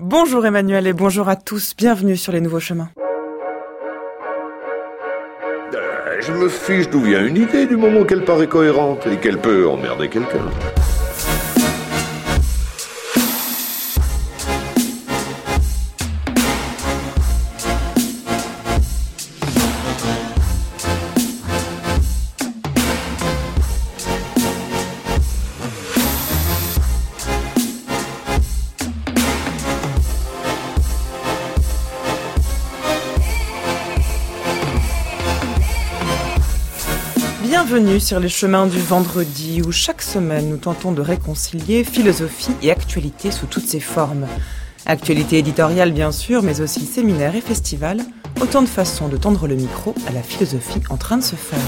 Bonjour Emmanuel et bonjour à tous, bienvenue sur les nouveaux chemins. Je me fiche d'où vient une idée du moment qu'elle paraît cohérente et qu'elle peut emmerder quelqu'un. Bienvenue sur les chemins du vendredi où chaque semaine nous tentons de réconcilier philosophie et actualité sous toutes ses formes. Actualité éditoriale bien sûr, mais aussi séminaires et festivals, autant de façons de tendre le micro à la philosophie en train de se faire.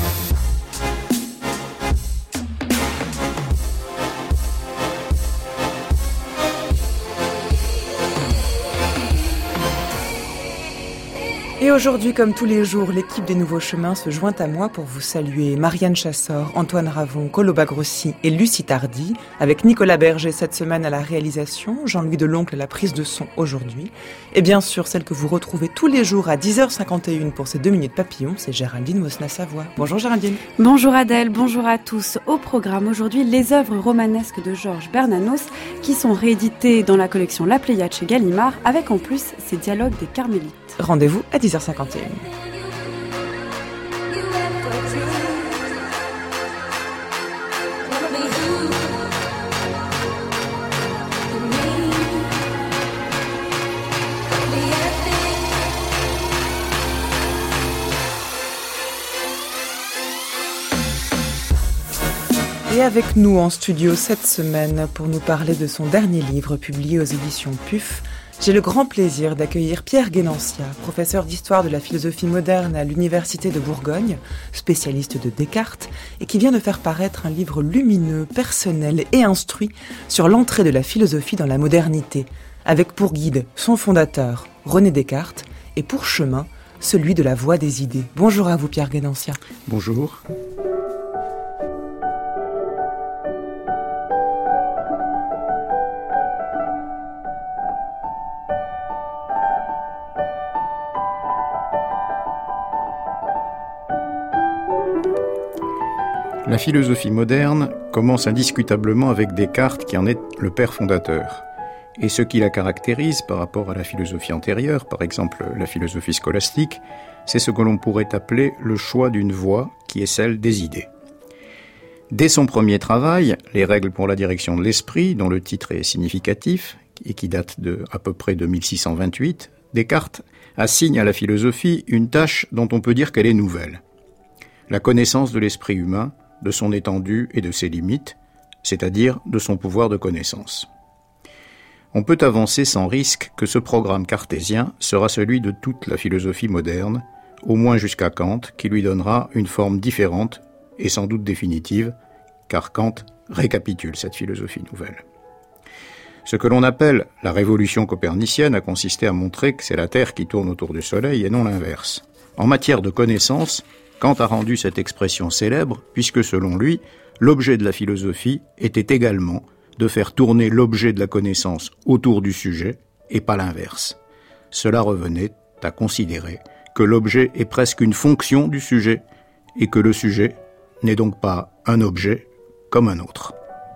Et aujourd'hui, comme tous les jours, l'équipe des Nouveaux Chemins se joint à moi pour vous saluer. Marianne Chassor, Antoine Ravon, Coloba Grossi et Lucie Tardy, avec Nicolas Berger cette semaine à la réalisation, Jean-Louis Deloncle à la prise de son aujourd'hui, et bien sûr celle que vous retrouvez tous les jours à 10h51 pour ces 2 minutes papillons, c'est Géraldine Mosna-Savoie. Bonjour Géraldine. Bonjour Adèle, bonjour à tous. Au programme aujourd'hui, les œuvres romanesques de Georges Bernanos qui sont rééditées dans la collection La Pléiade chez Gallimard, avec en plus ces dialogues des Carmélites. Rendez-vous à 10h51. Et avec nous en studio cette semaine pour nous parler de son dernier livre publié aux éditions PUF, j'ai le grand plaisir d'accueillir Pierre Guénancia, professeur d'histoire de la philosophie moderne à l'Université de Bourgogne, spécialiste de Descartes, et qui vient de faire paraître un livre lumineux, personnel et instruit sur l'entrée de la philosophie dans la modernité, avec pour guide son fondateur, René Descartes, et pour chemin, celui de la voie des idées. Bonjour à vous Pierre Guénancia. Bonjour. La philosophie moderne commence indiscutablement avec Descartes qui en est le père fondateur. Et ce qui la caractérise par rapport à la philosophie antérieure, par exemple la philosophie scolastique, c'est ce que l'on pourrait appeler le choix d'une voie qui est celle des idées. Dès son premier travail, Les règles pour la direction de l'esprit, dont le titre est significatif et qui date à peu près de 1628, Descartes assigne à la philosophie une tâche dont on peut dire qu'elle est nouvelle. La connaissance de l'esprit humain, de son étendue et de ses limites, c'est-à-dire de son pouvoir de connaissance. On peut avancer sans risque que ce programme cartésien sera celui de toute la philosophie moderne, au moins jusqu'à Kant, qui lui donnera une forme différente et sans doute définitive, car Kant récapitule cette philosophie nouvelle. Ce que l'on appelle la révolution copernicienne a consisté à montrer que c'est la Terre qui tourne autour du Soleil et non l'inverse. En matière de connaissance, Kant a rendu cette expression célèbre puisque, selon lui, l'objet de la philosophie était également de faire tourner l'objet de la connaissance autour du sujet et pas l'inverse. Cela revenait à considérer que l'objet est presque une fonction du sujet et que le sujet n'est donc pas un objet comme un autre.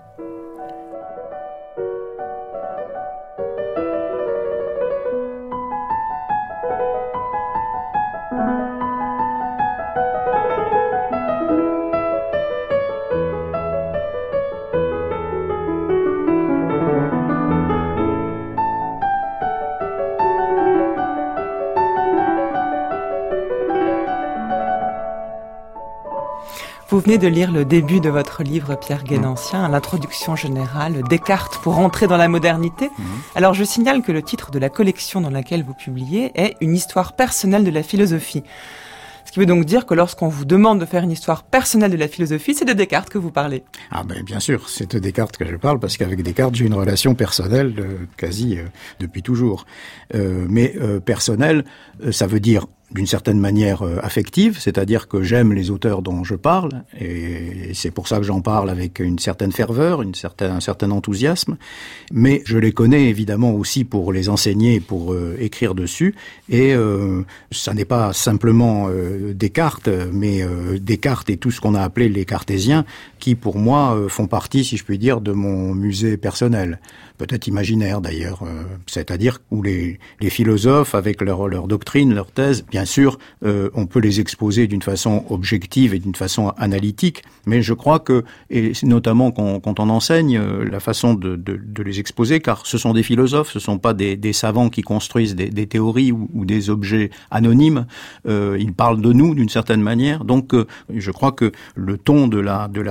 Vous venez de lire le début de votre livre, Pierre Guénancia, l'introduction générale, Descartes pour entrer dans la modernité. Alors je signale que le titre de la collection dans laquelle vous publiez est « Une histoire personnelle de la philosophie ». Ce qui veut donc dire que lorsqu'on vous demande de faire une histoire personnelle de la philosophie, c'est de Descartes que vous parlez. Ah ben bien sûr, c'est de Descartes que je parle, parce qu'avec Descartes, j'ai une relation personnelle quasi depuis toujours. Mais personnelle, ça veut dire d'une certaine manière affective, c'est-à-dire que j'aime les auteurs dont je parle, et c'est pour ça que j'en parle avec une certaine ferveur, un certain enthousiasme, mais je les connais évidemment aussi pour les enseigner, pour écrire dessus, et ça n'est pas simplement Descartes, mais Descartes et tout ce qu'on a appelé les cartésiens, qui pour moi font partie, si je puis dire, de mon musée personnel, peut-être imaginaire d'ailleurs, c'est-à-dire où les philosophes, avec leur doctrine, leur thèse, bien sûr, on peut les exposer d'une façon objective et d'une façon analytique, mais je crois que, et notamment quand on enseigne, la façon de les exposer, car ce sont des philosophes, ce sont pas des savants qui construisent des théories ou des objets anonymes, ils parlent de nous d'une certaine manière, donc je crois que le ton de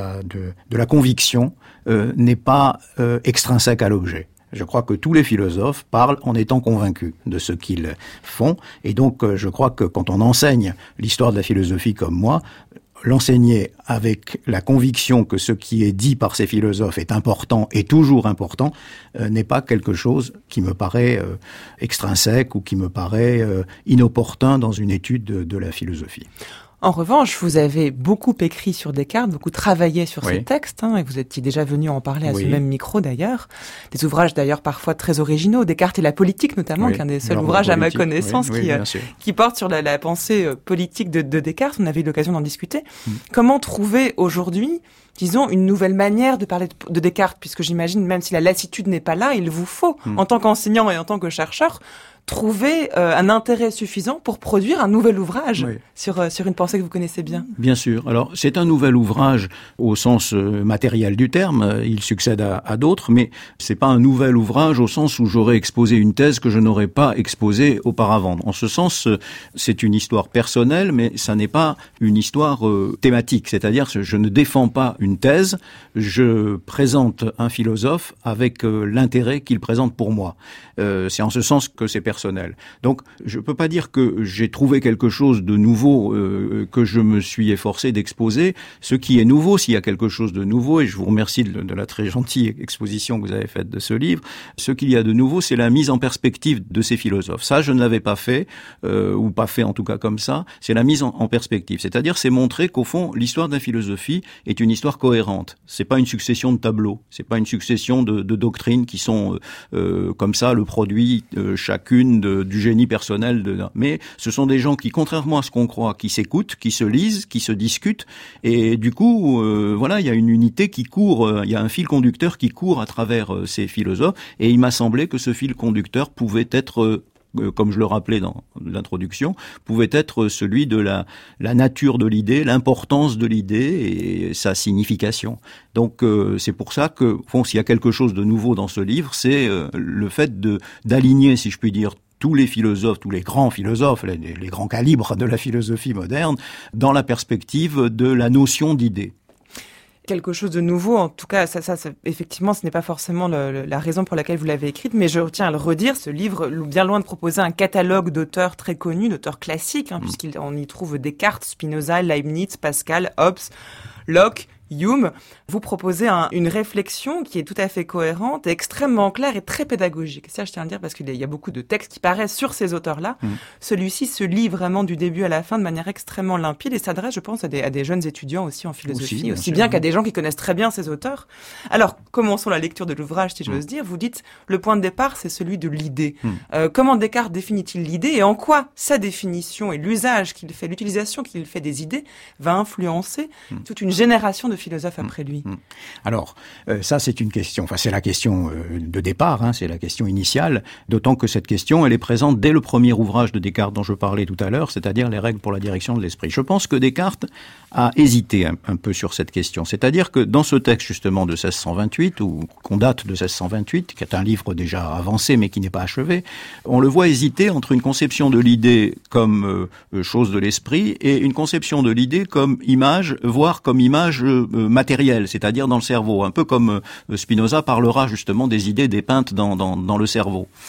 la conviction n'est pas extrinsèque à l'objet. Je crois que tous les philosophes parlent en étant convaincus de ce qu'ils font. Et donc, je crois que quand on enseigne l'histoire de la philosophie comme moi, l'enseigner avec la conviction que ce qui est dit par ces philosophes est important et toujours important, n'est pas quelque chose qui me paraît extrinsèque ou qui me paraît inopportun dans une étude de la philosophie. En revanche, vous avez beaucoup écrit sur Descartes, beaucoup travaillé sur ces textes, et vous étiez déjà venu en parler à ce même micro d'ailleurs. Des ouvrages d'ailleurs parfois très originaux, Descartes et la politique notamment, qui est un des seuls ouvrages à ma connaissance qui porte sur la pensée politique de Descartes. On avait eu l'occasion d'en discuter. Comment trouver aujourd'hui, disons, une nouvelle manière de parler de Descartes, puisque j'imagine, même si la lassitude n'est pas là, il vous faut, en tant qu'enseignant et en tant que chercheur, trouver un intérêt suffisant pour produire un nouvel ouvrage sur une pensée que vous connaissez bien. Bien sûr. Alors, c'est un nouvel ouvrage au sens matériel du terme. Il succède à d'autres, mais c'est pas un nouvel ouvrage au sens où j'aurais exposé une thèse que je n'aurais pas exposée auparavant. En ce sens, c'est une histoire personnelle, mais ça n'est pas une histoire thématique. C'est-à-dire que je ne défends pas une thèse, je présente un philosophe avec l'intérêt qu'il présente pour moi. C'est en ce sens que c'est personnel. Donc, je peux pas dire que j'ai trouvé quelque chose de nouveau que je me suis efforcé d'exposer. Ce qui est nouveau, s'il y a quelque chose de nouveau, et je vous remercie de la très gentille exposition que vous avez faite de ce livre, ce qu'il y a de nouveau, c'est la mise en perspective de ces philosophes. Ça, je ne l'avais pas fait, ou pas fait en tout cas comme ça, c'est la mise en perspective. C'est-à-dire, c'est montrer qu'au fond, l'histoire de la philosophie est une histoire cohérente. C'est pas une succession de tableaux, c'est pas une succession de doctrines qui sont comme ça le produit chacune du génie personnel mais ce sont des gens qui, contrairement à ce qu'on croit, qui s'écoutent, qui se lisent, qui se discutent, et du coup, voilà, il y a une unité qui court, il y a un fil conducteur qui court à travers ces philosophes, et il m'a semblé que ce fil conducteur pouvait être comme je le rappelais dans l'introduction, pouvait être celui de la nature de l'idée, l'importance de l'idée et sa signification. Donc c'est pour ça que, bon, s'il y a quelque chose de nouveau dans ce livre, c'est le fait d'aligner, si je puis dire, tous les philosophes, tous les grands philosophes, les grands calibres de la philosophie moderne, dans la perspective de la notion d'idée. Quelque chose de nouveau, en tout cas, ça effectivement, ce n'est pas forcément la raison pour laquelle vous l'avez écrite, mais je tiens à le redire, ce livre, bien loin de proposer un catalogue d'auteurs très connus, d'auteurs classiques, puisqu'on y trouve Descartes, Spinoza, Leibniz, Pascal, Hobbes, Locke, Hume, vous proposez une réflexion qui est tout à fait cohérente, extrêmement claire et très pédagogique. Ça, je tiens à le dire parce qu'il y a beaucoup de textes qui paraissent sur ces auteurs-là. Celui-ci se lit vraiment du début à la fin de manière extrêmement limpide et s'adresse, je pense, à des jeunes étudiants aussi en philosophie, aussi bien qu'à des gens qui connaissent très bien ces auteurs. Alors, commençons la lecture de l'ouvrage, si j'ose dire. Vous dites, le point de départ, c'est celui de l'idée. Comment Descartes définit-il l'idée et en quoi sa définition et l'usage qu'il fait, l'utilisation qu'il fait des idées va influencer toute une génération de philosophes après lui? Alors, ça c'est une question, enfin c'est la question de départ, c'est la question initiale, d'autant que cette question, elle est présente dès le premier ouvrage de Descartes dont je parlais tout à l'heure, c'est-à-dire les règles pour la direction de l'esprit. Je pense que Descartes a hésité un peu sur cette question, c'est-à-dire que dans ce texte justement de 1628, ou qu'on date de 1628, qui est un livre déjà avancé mais qui n'est pas achevé, on le voit hésiter entre une conception de l'idée comme chose de l'esprit et une conception de l'idée comme image, voire comme image matérielle, c'est-à-dire dans le cerveau, un peu comme Spinoza parlera justement des idées dépeintes dans le cerveau.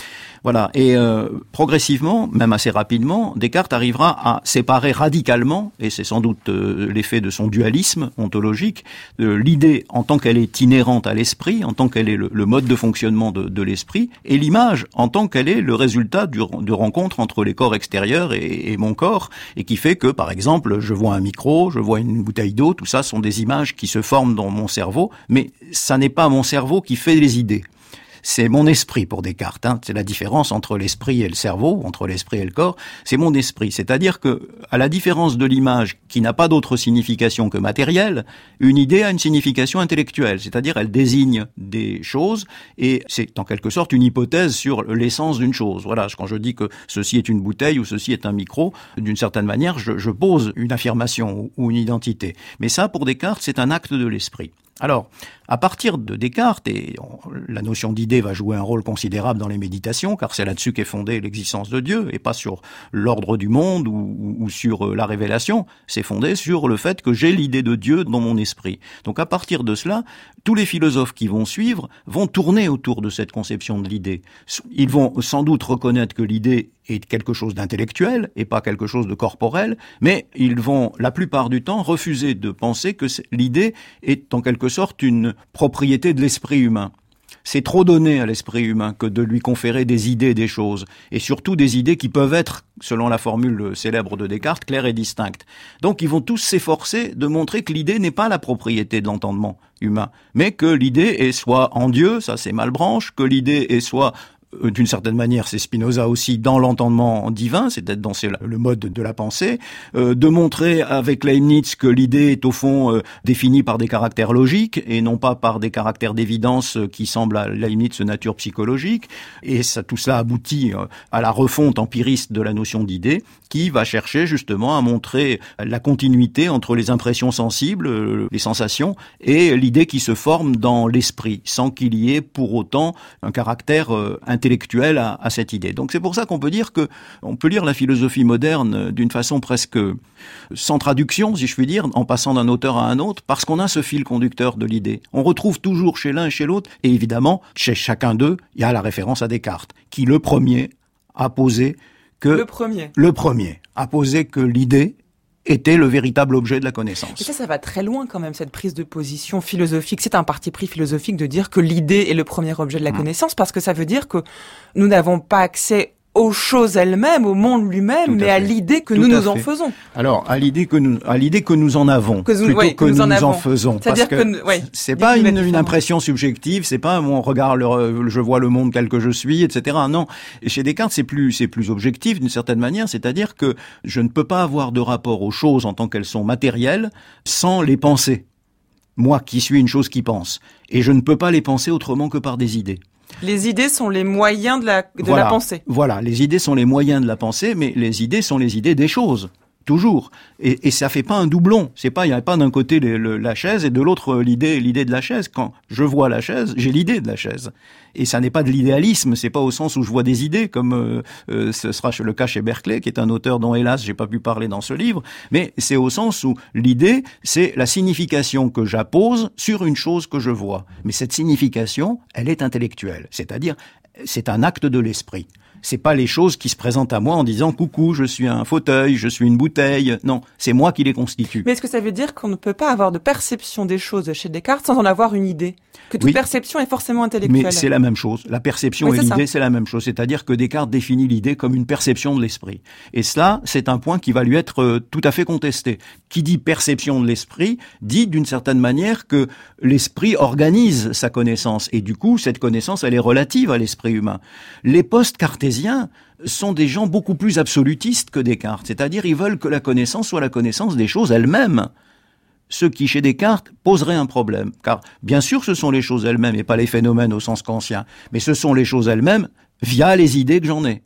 Voilà. Et progressivement, même assez rapidement, Descartes arrivera à séparer radicalement, et c'est sans doute l'effet de son dualisme ontologique, l'idée en tant qu'elle est inhérente à l'esprit, en tant qu'elle est le mode de fonctionnement de l'esprit, et l'image en tant qu'elle est le résultat de rencontre entre les corps extérieurs et mon corps, et qui fait que, par exemple, je vois un micro, je vois une bouteille d'eau, tout ça sont des images qui se forment dans mon cerveau, mais ça n'est pas mon cerveau qui fait les idées. C'est mon esprit pour Descartes. C'est la différence entre l'esprit et le cerveau, entre l'esprit et le corps. C'est mon esprit. C'est-à-dire que, à la différence de l'image qui n'a pas d'autre signification que matérielle, une idée a une signification intellectuelle. C'est-à-dire, elle désigne des choses et c'est en quelque sorte une hypothèse sur l'essence d'une chose. Voilà. Quand je dis que ceci est une bouteille ou ceci est un micro, d'une certaine manière, je pose une affirmation ou une identité. Mais ça, pour Descartes, c'est un acte de l'esprit. Alors, à partir de Descartes, et la notion d'idée va jouer un rôle considérable dans les méditations, car c'est là-dessus qu'est fondée l'existence de Dieu, et pas sur l'ordre du monde ou sur la révélation, c'est fondé sur le fait que j'ai l'idée de Dieu dans mon esprit. Donc à partir de cela, tous les philosophes qui vont suivre vont tourner autour de cette conception de l'idée. Ils vont sans doute reconnaître que l'idée est quelque chose d'intellectuel et pas quelque chose de corporel, mais ils vont la plupart du temps refuser de penser que l'idée est en quelque sorte une propriété de l'esprit humain. C'est trop donné à l'esprit humain que de lui conférer des idées des choses, et surtout des idées qui peuvent être, selon la formule célèbre de Descartes, claires et distinctes. Donc ils vont tous s'efforcer de montrer que l'idée n'est pas la propriété de l'entendement humain, mais que l'idée est soit en Dieu, ça c'est Malebranche, que l'idée est soit d'une certaine manière, c'est Spinoza aussi, dans l'entendement divin, c'est-à-dire dans le mode de la pensée, de montrer avec Leibniz que l'idée est au fond définie par des caractères logiques et non pas par des caractères d'évidence qui semblent à Leibniz de nature psychologique, et tout cela aboutit à la refonte empiriste de la notion d'idée, qui va chercher justement à montrer la continuité entre les impressions sensibles, les sensations, et l'idée qui se forme dans l'esprit, sans qu'il y ait pour autant un caractère intellectuel à cette idée. Donc c'est pour ça qu'on peut dire que on peut lire la philosophie moderne d'une façon presque sans traduction, si je puis dire, en passant d'un auteur à un autre, parce qu'on a ce fil conducteur de l'idée. On retrouve toujours chez l'un et chez l'autre, et évidemment, chez chacun d'eux, il y a la référence à Descartes, qui le premier a posé que... Le premier a posé que l'idée était le véritable objet de la connaissance. Et ça va très loin quand même, cette prise de position philosophique. C'est un parti pris philosophique de dire que l'idée est le premier objet de la connaissance, parce que ça veut dire que nous n'avons pas accès aux choses elles-mêmes, au monde lui-même, mais à l'idée que nous nous en faisons. Alors, à l'idée que nous en avons, plutôt que nous en faisons. C'est-à-dire que c'est pas une impression subjective, c'est pas mon regard, je vois le monde tel que je suis, etc. Non. Et chez Descartes, c'est plus objectif d'une certaine manière, c'est-à-dire que je ne peux pas avoir de rapport aux choses en tant qu'elles sont matérielles sans les penser. Moi qui suis une chose qui pense. Et je ne peux pas les penser autrement que par des idées. Les idées sont les moyens de la pensée. Voilà, les idées sont les moyens de la pensée, mais les idées sont les idées des choses. Toujours. Et ça fait pas un doublon. Il n'y a pas d'un côté la chaise et de l'autre l'idée de la chaise. Quand je vois la chaise, j'ai l'idée de la chaise. Et ça n'est pas de l'idéalisme, c'est pas au sens où je vois des idées, comme ce sera le cas chez Berkeley, qui est un auteur dont hélas j'ai pas pu parler dans ce livre, mais c'est au sens où l'idée, c'est la signification que j'appose sur une chose que je vois. Mais cette signification, elle est intellectuelle. C'est-à-dire, c'est un acte de l'esprit. C'est pas les choses qui se présentent à moi en disant « Coucou, je suis un fauteuil, je suis une bouteille ». Non, c'est moi qui les constitue. Mais est-ce que ça veut dire qu'on ne peut pas avoir de perception des choses chez Descartes sans en avoir une idée ? Que toute perception est forcément intellectuelle. Mais c'est la même chose. La perception et l'idée, c'est la même chose. C'est-à-dire que Descartes définit l'idée comme une perception de l'esprit. Et cela, c'est un point qui va lui être tout à fait contesté. Qui dit perception de l'esprit, dit d'une certaine manière que l'esprit organise sa connaissance. Et du coup, cette connaissance, elle est relative à l'esprit humain. Les post-cartésiens sont des gens beaucoup plus absolutistes que Descartes. C'est-à-dire, ils veulent que la connaissance soit la connaissance des choses elles-mêmes. Ce qui, chez Descartes, poserait un problème. Car, bien sûr, ce sont les choses elles-mêmes et pas les phénomènes au sens kantien. Mais ce sont les choses elles-mêmes via les idées que j'en ai.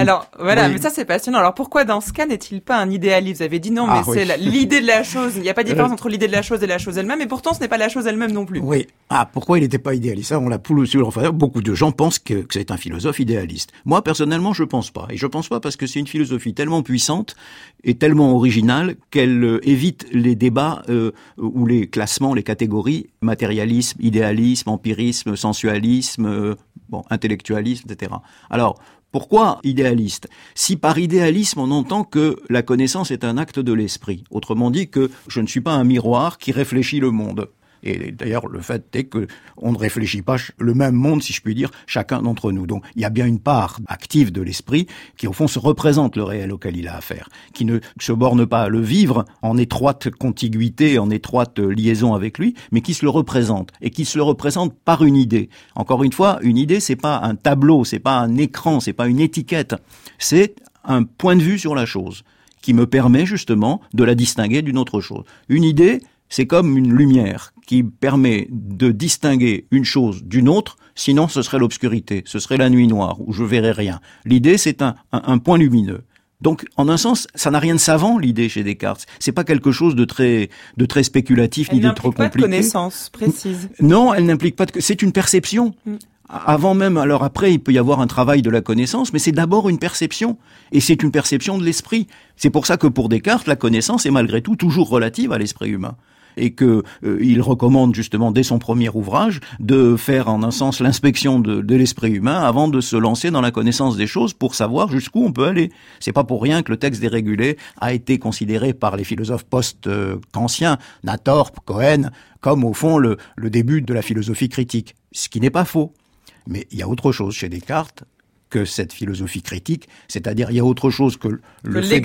Mais ça c'est passionnant. Alors pourquoi dans ce cas n'est-il pas un idéaliste ? Vous avez dit non, mais c'est l'idée de la chose. Il n'y a pas de différence entre l'idée de la chose et la chose elle-même, et pourtant ce n'est pas la chose elle-même non plus. Oui. Pourquoi il n'était pas idéaliste ? Ça, on l'a poussé sur le. Beaucoup de gens pensent que c'est un philosophe idéaliste. Moi, personnellement, je pense pas. Et je pense pas parce que c'est une philosophie tellement puissante et tellement originale qu'elle évite les débats ou les classements, les catégories, matérialisme, idéalisme, empirisme, sensualisme, intellectualisme, etc. Alors, Pourquoi idéaliste? Si par idéalisme on entend que la connaissance est un acte de l'esprit, autrement dit que je ne suis pas un miroir qui réfléchit le monde. Et d'ailleurs, le fait est que on ne réfléchit pas le même monde, si je puis dire, chacun d'entre nous. Donc, il y a bien une part active de l'esprit qui, au fond, se représente le réel auquel il a affaire, qui ne se borne pas à le vivre en étroite contiguïté, en étroite liaison avec lui, mais qui se le représente, et qui se le représente par une idée. Encore une fois, une idée, c'est pas un tableau, c'est pas un écran, c'est pas une étiquette, c'est un point de vue sur la chose, qui me permet justement de la distinguer d'une autre chose. Une idée, c'est comme une lumière qui permet de distinguer une chose d'une autre, sinon ce serait l'obscurité, ce serait la nuit noire, où je verrais rien. L'idée, c'est un point lumineux. Donc, en un sens, ça n'a rien de savant, l'idée, chez Descartes. C'est pas quelque chose de très spéculatif, ni de trop compliqué. Elle n'implique pas de connaissance précise. Non, elle n'implique pas c'est une perception. Avant même, alors après, il peut y avoir un travail de la connaissance, mais c'est d'abord une perception. Et c'est une perception de l'esprit. C'est pour ça que pour Descartes, la connaissance est malgré tout toujours relative à l'esprit humain. Et que il recommande justement dès son premier ouvrage de faire en un sens l'inspection de l'esprit humain avant de se lancer dans la connaissance des choses pour savoir jusqu'où on peut aller. C'est pas pour rien que le texte des Régulés a été considéré par les philosophes post-kantiens, Nathorpe, Cohen, comme au fond le début de la philosophie critique. Ce qui n'est pas faux. Mais il y a autre chose chez Descartes que cette philosophie critique, c'est-à-dire il y a autre chose que le fait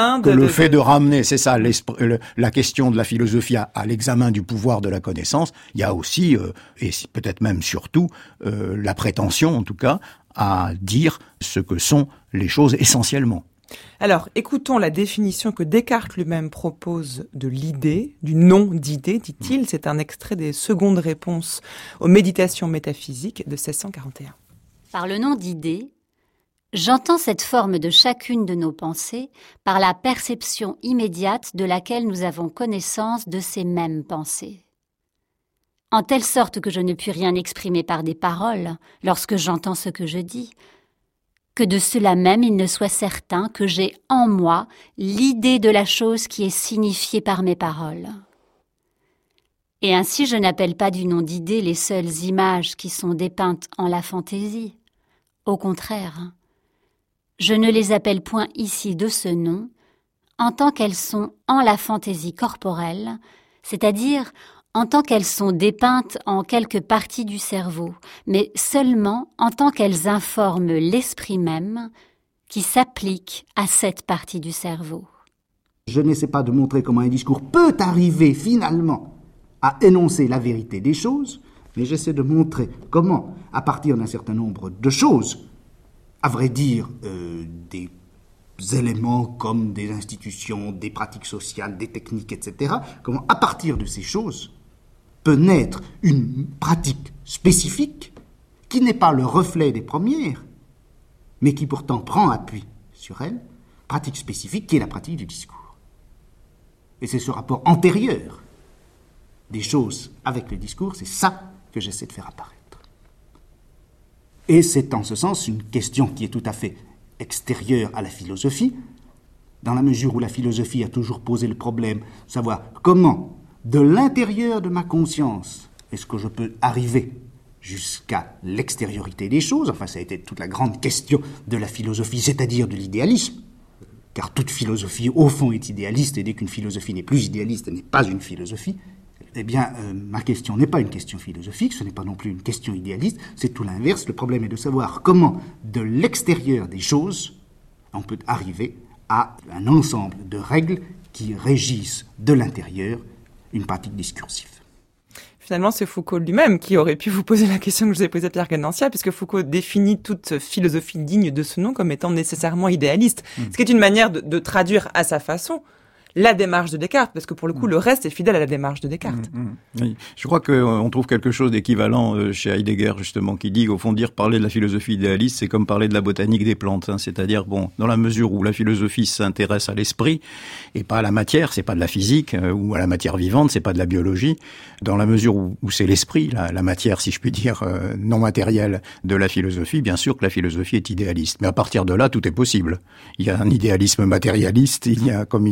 de ramener, c'est ça, la question de la philosophie à l'examen du pouvoir de la connaissance. Il y a aussi, et peut-être même surtout, la prétention, en tout cas, à dire ce que sont les choses essentiellement. Alors, écoutons la définition que Descartes lui-même propose de l'idée, du nom d'idée, dit-il. C'est un extrait des secondes réponses aux méditations métaphysiques de 1641. Par le nom d'idée, j'entends cette forme de chacune de nos pensées par la perception immédiate de laquelle nous avons connaissance de ces mêmes pensées. En telle sorte que je ne puis rien exprimer par des paroles lorsque j'entends ce que je dis, que de cela même il ne soit certain que j'ai en moi l'idée de la chose qui est signifiée par mes paroles. Et ainsi je n'appelle pas du nom d'idée les seules images qui sont dépeintes en la fantaisie. Au contraire, je ne les appelle point ici de ce nom, en tant qu'elles sont en la fantaisie corporelle, c'est-à-dire en tant qu'elles sont dépeintes en quelque partie du cerveau, mais seulement en tant qu'elles informent l'esprit même qui s'applique à cette partie du cerveau. Je n'essaie pas de montrer comment un discours peut arriver finalement à énoncer la vérité des choses, mais j'essaie de montrer comment, à partir d'un certain nombre de choses, à vrai dire, des éléments comme des institutions, des pratiques sociales, des techniques, etc., comment, à partir de ces choses, peut naître une pratique spécifique qui n'est pas le reflet des premières, mais qui pourtant prend appui sur elles, pratique spécifique qui est la pratique du discours. Et c'est ce rapport antérieur des choses avec le discours, c'est ça que j'essaie de faire apparaître. Et c'est en ce sens une question qui est tout à fait extérieure à la philosophie, dans la mesure où la philosophie a toujours posé le problème de savoir comment, de l'intérieur de ma conscience, est-ce que je peux arriver jusqu'à l'extériorité des choses. Enfin, ça a été toute la grande question de la philosophie, c'est-à-dire de l'idéalisme, car toute philosophie, au fond, est idéaliste, et dès qu'une philosophie n'est plus idéaliste, elle n'est pas une philosophie. Eh bien, ma question n'est pas une question philosophique, ce n'est pas non plus une question idéaliste, c'est tout l'inverse. Le problème est de savoir comment, de l'extérieur des choses, on peut arriver à un ensemble de règles qui régissent de l'intérieur une pratique discursive. Finalement, c'est Foucault lui-même qui aurait pu vous poser la question que je vous ai posée à Pierre Guénanciat, puisque Foucault définit toute philosophie digne de ce nom comme étant nécessairement idéaliste. Ce qui est une manière de traduire à sa façon la démarche de Descartes, parce que pour le coup, le reste est fidèle à la démarche de Descartes. Oui. Je crois qu'on trouve quelque chose d'équivalent chez Heidegger, justement, qui dit, au fond, parler de la philosophie idéaliste, c'est comme parler de la botanique des plantes. C'est-à-dire, dans la mesure où la philosophie s'intéresse à l'esprit et pas à la matière, c'est pas de la physique, ou à la matière vivante, c'est pas de la biologie. Dans la mesure où c'est l'esprit, la matière, si je puis dire, non matérielle de la philosophie, bien sûr que la philosophie est idéaliste. Mais à partir de là, tout est possible. Il y a un idéalisme matérialiste, comme il y a un idéalisme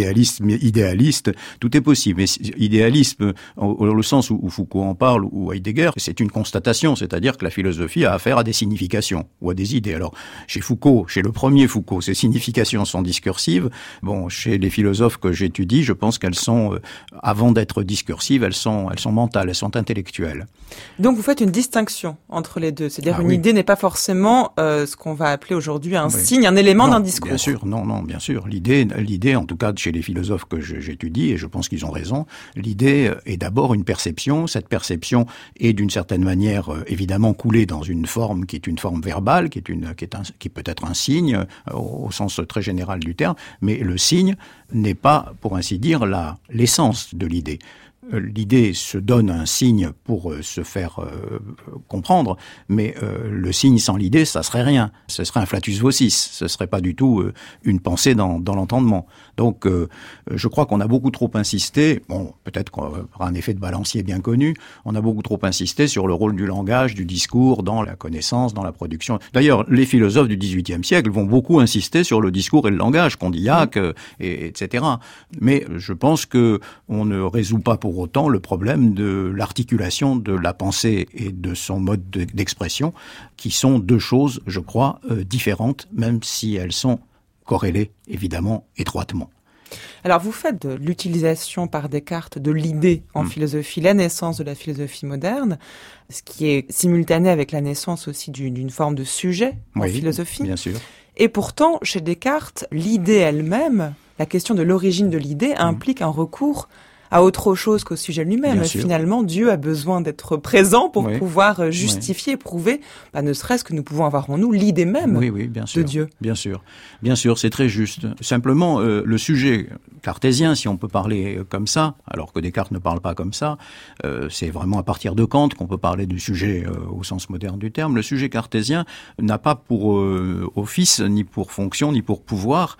idéaliste, tout est possible. Mais idéalisme, dans le sens où Foucault en parle, ou Heidegger, c'est une constatation, c'est-à-dire que la philosophie a affaire à des significations, ou à des idées. Alors, chez Foucault, chez le premier Foucault, ces significations sont discursives. Bon, chez les philosophes que j'étudie, je pense qu'elles sont, avant d'être discursives, elles sont mentales, elles sont intellectuelles. Donc vous faites une distinction entre les deux, c'est-à-dire une idée n'est pas forcément ce qu'on va appeler aujourd'hui un signe, un élément d'un discours. Bien sûr, bien sûr. L'idée, en tout cas chez les philosophes que j'étudie, et je pense qu'ils ont raison, l'idée est d'abord une perception. Cette perception est d'une certaine manière évidemment coulée dans une forme qui est une forme verbale, qui peut être un signe au sens très général du terme, mais le signe n'est pas, pour ainsi dire, l'essence de l'idée. L'idée se donne un signe pour se faire comprendre, mais le signe sans l'idée, ça serait rien. Ce serait un flatus vocis, ce serait pas du tout une pensée dans l'entendement. Donc, je crois qu'on a beaucoup trop insisté, bon, peut-être par un effet de balancier bien connu, on a beaucoup trop insisté sur le rôle du langage, du discours, dans la connaissance, dans la production. D'ailleurs, les philosophes du XVIIIe siècle vont beaucoup insister sur le discours et le langage, Condillac, etc. Mais je pense que on ne résout pas pour autant le problème de l'articulation de la pensée et de son mode d'expression, qui sont deux choses, je crois, différentes, même si elles sont corrélées, évidemment, étroitement. Alors, vous faites de l'utilisation par Descartes de l'idée en philosophie, la naissance de la philosophie moderne, ce qui est simultané avec la naissance aussi d'une forme de sujet en philosophie. Bien sûr. Et pourtant, chez Descartes, l'idée elle-même, la question de l'origine de l'idée implique un recours à autre chose qu'au sujet lui-même. Finalement, Dieu a besoin d'être présent pour pouvoir justifier, prouver, ne serait-ce que nous pouvons avoir en nous l'idée même de Dieu. Bien sûr, c'est très juste. Simplement, le sujet cartésien, si on peut parler comme ça, alors que Descartes ne parle pas comme ça, c'est vraiment à partir de Kant qu'on peut parler du sujet au sens moderne du terme. Le sujet cartésien n'a pas pour office, ni pour fonction, ni pour pouvoir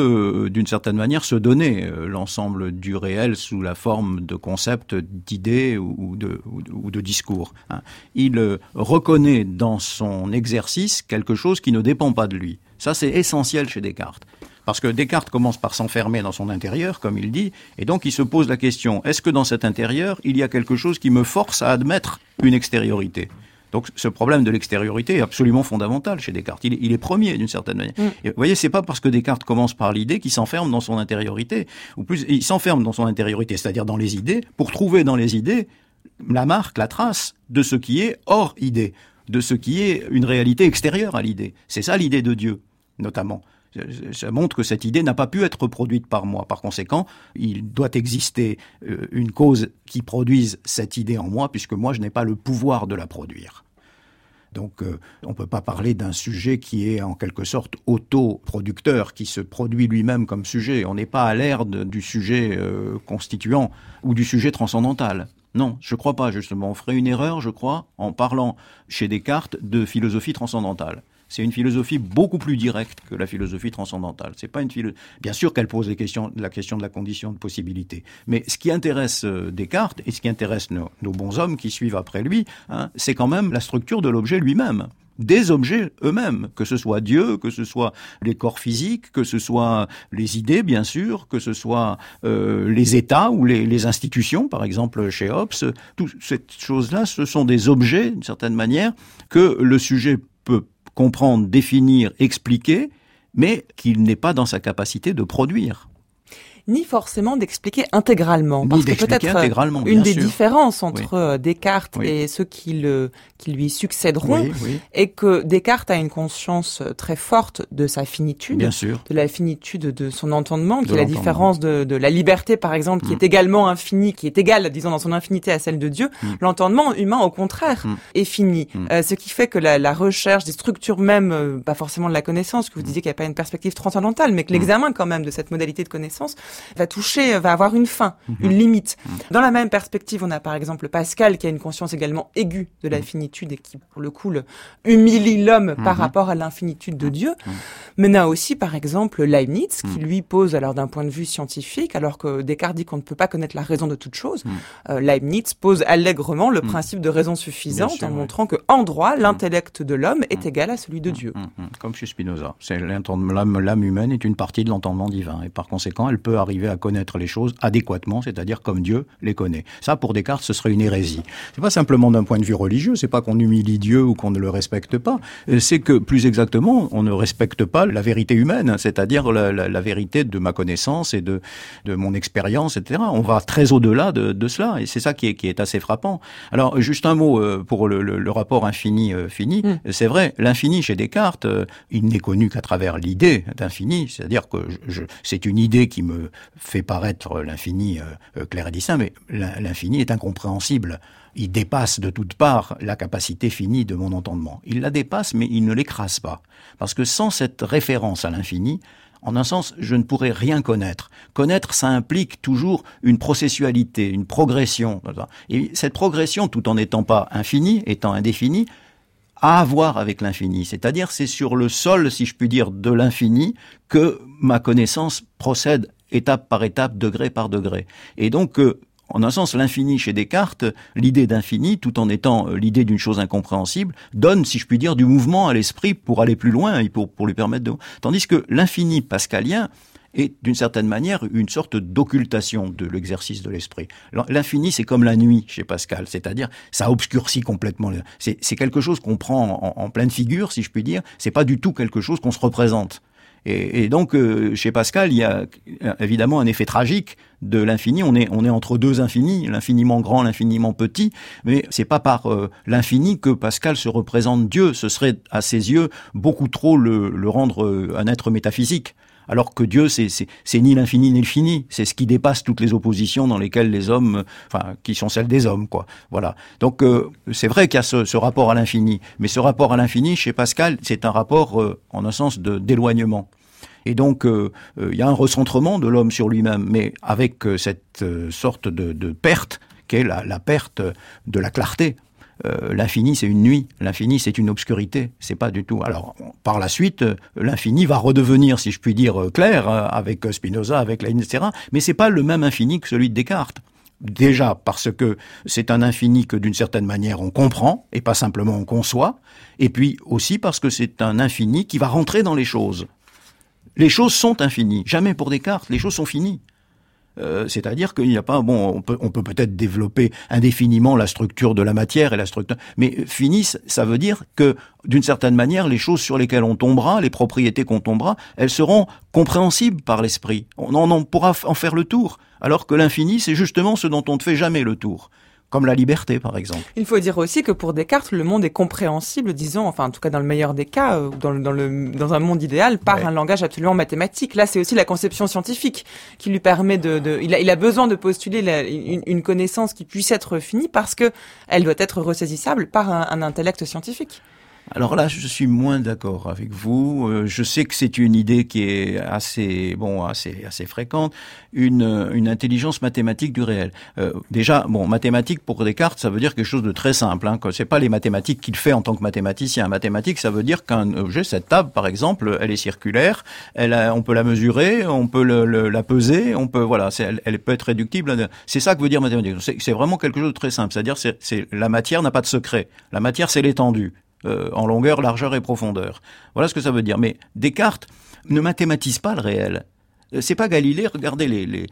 d'une certaine manière, se donner l'ensemble du réel sous la forme de concepts, d'idées ou de discours. Il reconnaît dans son exercice quelque chose qui ne dépend pas de lui. Ça, c'est essentiel chez Descartes. Parce que Descartes commence par s'enfermer dans son intérieur, comme il dit, et donc il se pose la question, est-ce que dans cet intérieur, il y a quelque chose qui me force à admettre une extériorité ? Donc ce problème de l'extériorité est absolument fondamental chez Descartes. Il est premier d'une certaine manière. Et vous voyez, c'est pas parce que Descartes commence par l'idée qu'il s'enferme dans son intériorité. Ou plus, il s'enferme dans son intériorité, c'est-à-dire dans les idées, pour trouver dans les idées la marque, la trace de ce qui est hors idée, de ce qui est une réalité extérieure à l'idée. C'est ça l'idée de Dieu, notamment. Ça montre que cette idée n'a pas pu être reproduite par moi. Par conséquent, il doit exister une cause qui produise cette idée en moi, puisque moi, je n'ai pas le pouvoir de la produire. Donc, on ne peut pas parler d'un sujet qui est en quelque sorte autoproducteur, qui se produit lui-même comme sujet. On n'est pas à l'ère du sujet constituant ou du sujet transcendantal. Non, je ne crois pas, justement. On ferait une erreur, je crois, en parlant chez Descartes de philosophie transcendantale. C'est une philosophie beaucoup plus directe que la philosophie transcendantale. C'est pas bien sûr qu'elle pose la question de la condition de possibilité. Mais ce qui intéresse Descartes et ce qui intéresse nos bons hommes qui suivent après lui, c'est quand même la structure de l'objet lui-même. Des objets eux-mêmes, que ce soit Dieu, que ce soit les corps physiques, que ce soit les idées, bien sûr, que ce soit les États ou les institutions, par exemple chez Hobbes. Toutes ces choses-là, ce sont des objets, d'une certaine manière, que le sujet peut comprendre, définir, expliquer, mais qu'il n'est pas dans sa capacité de produire. Ni forcément d'expliquer intégralement. Parce que peut-être une des différences entre Descartes et ceux qui lui succéderont est que Descartes a une conscience très forte de sa finitude, de la finitude de son entendement, qui est la différence de la liberté, par exemple, qui est également infinie, qui est égale, disons, dans son infinité à celle de Dieu. L'entendement humain, au contraire, est fini. Ce qui fait que la recherche des structures même, pas forcément de la connaissance, que vous disiez qu'il n'y a pas une perspective transcendantale, mais que l'examen quand même de cette modalité de connaissance va avoir une fin, une limite. Dans la même perspective, on a par exemple Pascal qui a une conscience également aiguë de la finitude et qui, pour le coup, humilie l'homme par rapport à l'infinitude de Dieu. Mais on a aussi, par exemple, Leibniz qui lui pose, alors d'un point de vue scientifique, alors que Descartes dit qu'on ne peut pas connaître la raison de toute chose, Leibniz pose allègrement le principe de raison suffisante en montrant que, en droit, l'intellect de l'homme est égal à celui de Dieu. Comme chez Spinoza. L'âme humaine est une partie de l'entendement divin et par conséquent, elle peut arriver à connaître les choses adéquatement, c'est-à-dire comme Dieu les connaît. Ça, pour Descartes, ce serait une hérésie. C'est pas simplement d'un point de vue religieux, c'est pas qu'on humilie Dieu ou qu'on ne le respecte pas, c'est que, plus exactement, on ne respecte pas la vérité humaine, c'est-à-dire la vérité de ma connaissance et de mon expérience, etc. On va très au-delà de cela, et c'est ça qui est assez frappant. Alors, juste un mot pour le rapport infini-fini. C'est vrai, l'infini chez Descartes, il n'est connu qu'à travers l'idée d'infini, c'est-à-dire que c'est une idée qui me fait paraître l'infini clair et distinct, mais l'infini est incompréhensible. Il dépasse de toutes parts la capacité finie de mon entendement. Il la dépasse, mais il ne l'écrase pas. Parce que sans cette référence à l'infini, en un sens, je ne pourrais rien connaître. Connaître, ça implique toujours une processualité, une progression. Et cette progression, tout en n'étant pas infinie, étant indéfinie, a à voir avec l'infini. C'est-à-dire, c'est sur le sol, si je puis dire, de l'infini que ma connaissance procède étape par étape, degré par degré. Et donc, en un sens, l'infini chez Descartes, l'idée d'infini, tout en étant l'idée d'une chose incompréhensible, donne, si je puis dire, du mouvement à l'esprit pour aller plus loin et pour lui permettre de... Tandis que l'infini pascalien est, d'une certaine manière, une sorte d'occultation de l'exercice de l'esprit. L'infini, c'est comme la nuit chez Pascal, c'est-à-dire, ça obscurcit complètement. C'est quelque chose qu'on prend en pleine figure, si je puis dire. C'est pas du tout quelque chose qu'on se représente. Et donc, chez Pascal, il y a évidemment un effet tragique de l'infini. On est entre deux infinis, l'infiniment grand, l'infiniment petit, mais c'est pas par l'infini que Pascal se représente Dieu. Ce serait, à ses yeux, beaucoup trop le rendre un être métaphysique. Alors que Dieu, c'est ni l'infini ni le fini. C'est ce qui dépasse toutes les oppositions dans lesquelles les hommes, qui sont celles des hommes, quoi. Voilà. Donc, c'est vrai qu'il y a ce rapport à l'infini. Mais ce rapport à l'infini, chez Pascal, c'est un rapport, en un sens, d'éloignement. Et donc, il y a un recentrement de l'homme sur lui-même, mais avec cette sorte de perte, qu'est la perte de la clarté. L'infini, c'est une nuit. L'infini, c'est une obscurité. C'est pas du tout. Alors, par la suite, l'infini va redevenir, si je puis dire, clair, avec Spinoza, avec Leibniz, etc. Mais c'est pas le même infini que celui de Descartes. Déjà parce que c'est un infini que d'une certaine manière on comprend, et pas simplement on conçoit. Et puis aussi parce que c'est un infini qui va rentrer dans les choses. Les choses sont infinies. Jamais pour Descartes, les choses sont finies. C'est-à-dire qu'il n'y a pas, on peut peut-être développer indéfiniment la structure de la matière et la structure, mais fini, ça veut dire que, d'une certaine manière, les choses sur lesquelles on tombera, les propriétés qu'on tombera, elles seront compréhensibles par l'esprit. On pourra en faire le tour. Alors que l'infini, c'est justement ce dont on ne fait jamais le tour. Comme la liberté, par exemple. Il faut dire aussi que pour Descartes, le monde est compréhensible, disons, enfin, en tout cas dans le meilleur des cas, dans un monde idéal, par un langage absolument mathématique. Là, c'est aussi la conception scientifique qui lui permet il a besoin de postuler une connaissance qui puisse être finie parce que elle doit être ressaisissable par un intellect scientifique. Alors là, je suis moins d'accord avec vous. Je sais que c'est une idée qui est assez fréquente, une intelligence mathématique du réel. Déjà, mathématique pour Descartes, ça veut dire quelque chose de très simple. C'est pas les mathématiques qu'il fait en tant que mathématicien. Mathématiques, ça veut dire qu'un objet, cette table, par exemple, elle est circulaire, on peut la mesurer, on peut la peser, elle peut être réductible. C'est ça que veut dire mathématique. C'est vraiment quelque chose de très simple. C'est-à-dire, la matière n'a pas de secret. La matière, c'est l'étendue. En longueur, largeur et profondeur. Voilà ce que ça veut dire. Mais Descartes ne mathématise pas le réel. C'est pas Galilée, regardez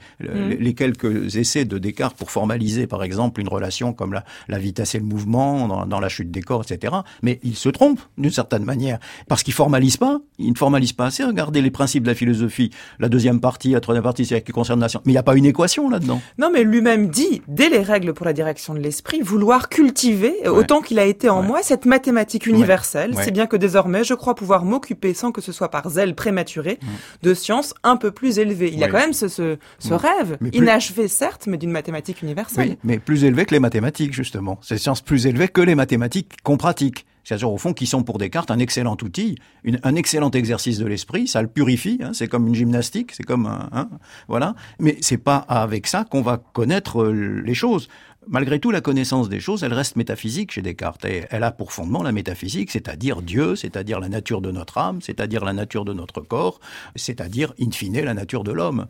les quelques essais de Descartes pour formaliser, par exemple, une relation comme la vitesse et le mouvement dans la chute des corps, etc. Mais il se trompe, d'une certaine manière, parce qu'il ne formalise pas assez. Regardez les principes de la philosophie, la deuxième partie, la troisième partie, c'est qui concerne la science. Mais il n'y a pas une équation là-dedans. Non, mais lui-même dit, dès les règles pour la direction de l'esprit, vouloir cultiver, autant qu'il a été en moi, cette mathématique universelle. C'est bien que désormais, je crois pouvoir m'occuper, sans que ce soit par zèle prématuré, de sciences un peu plus élevé. Il y a quand même ce rêve, inachevé certes, mais d'une mathématique universelle. Oui, mais plus élevé que les mathématiques, justement. C'est sciences plus élevées que les mathématiques qu'on pratique. C'est-à-dire, au fond, qui sont pour Descartes un excellent outil, un excellent exercice de l'esprit, ça le purifie, c'est comme une gymnastique, c'est comme voilà. Mais c'est pas avec ça qu'on va connaître les choses. Malgré tout, la connaissance des choses, elle reste métaphysique chez Descartes. Et elle a pour fondement la métaphysique, c'est-à-dire Dieu, c'est-à-dire la nature de notre âme, c'est-à-dire la nature de notre corps, c'est-à-dire, in fine, la nature de l'homme.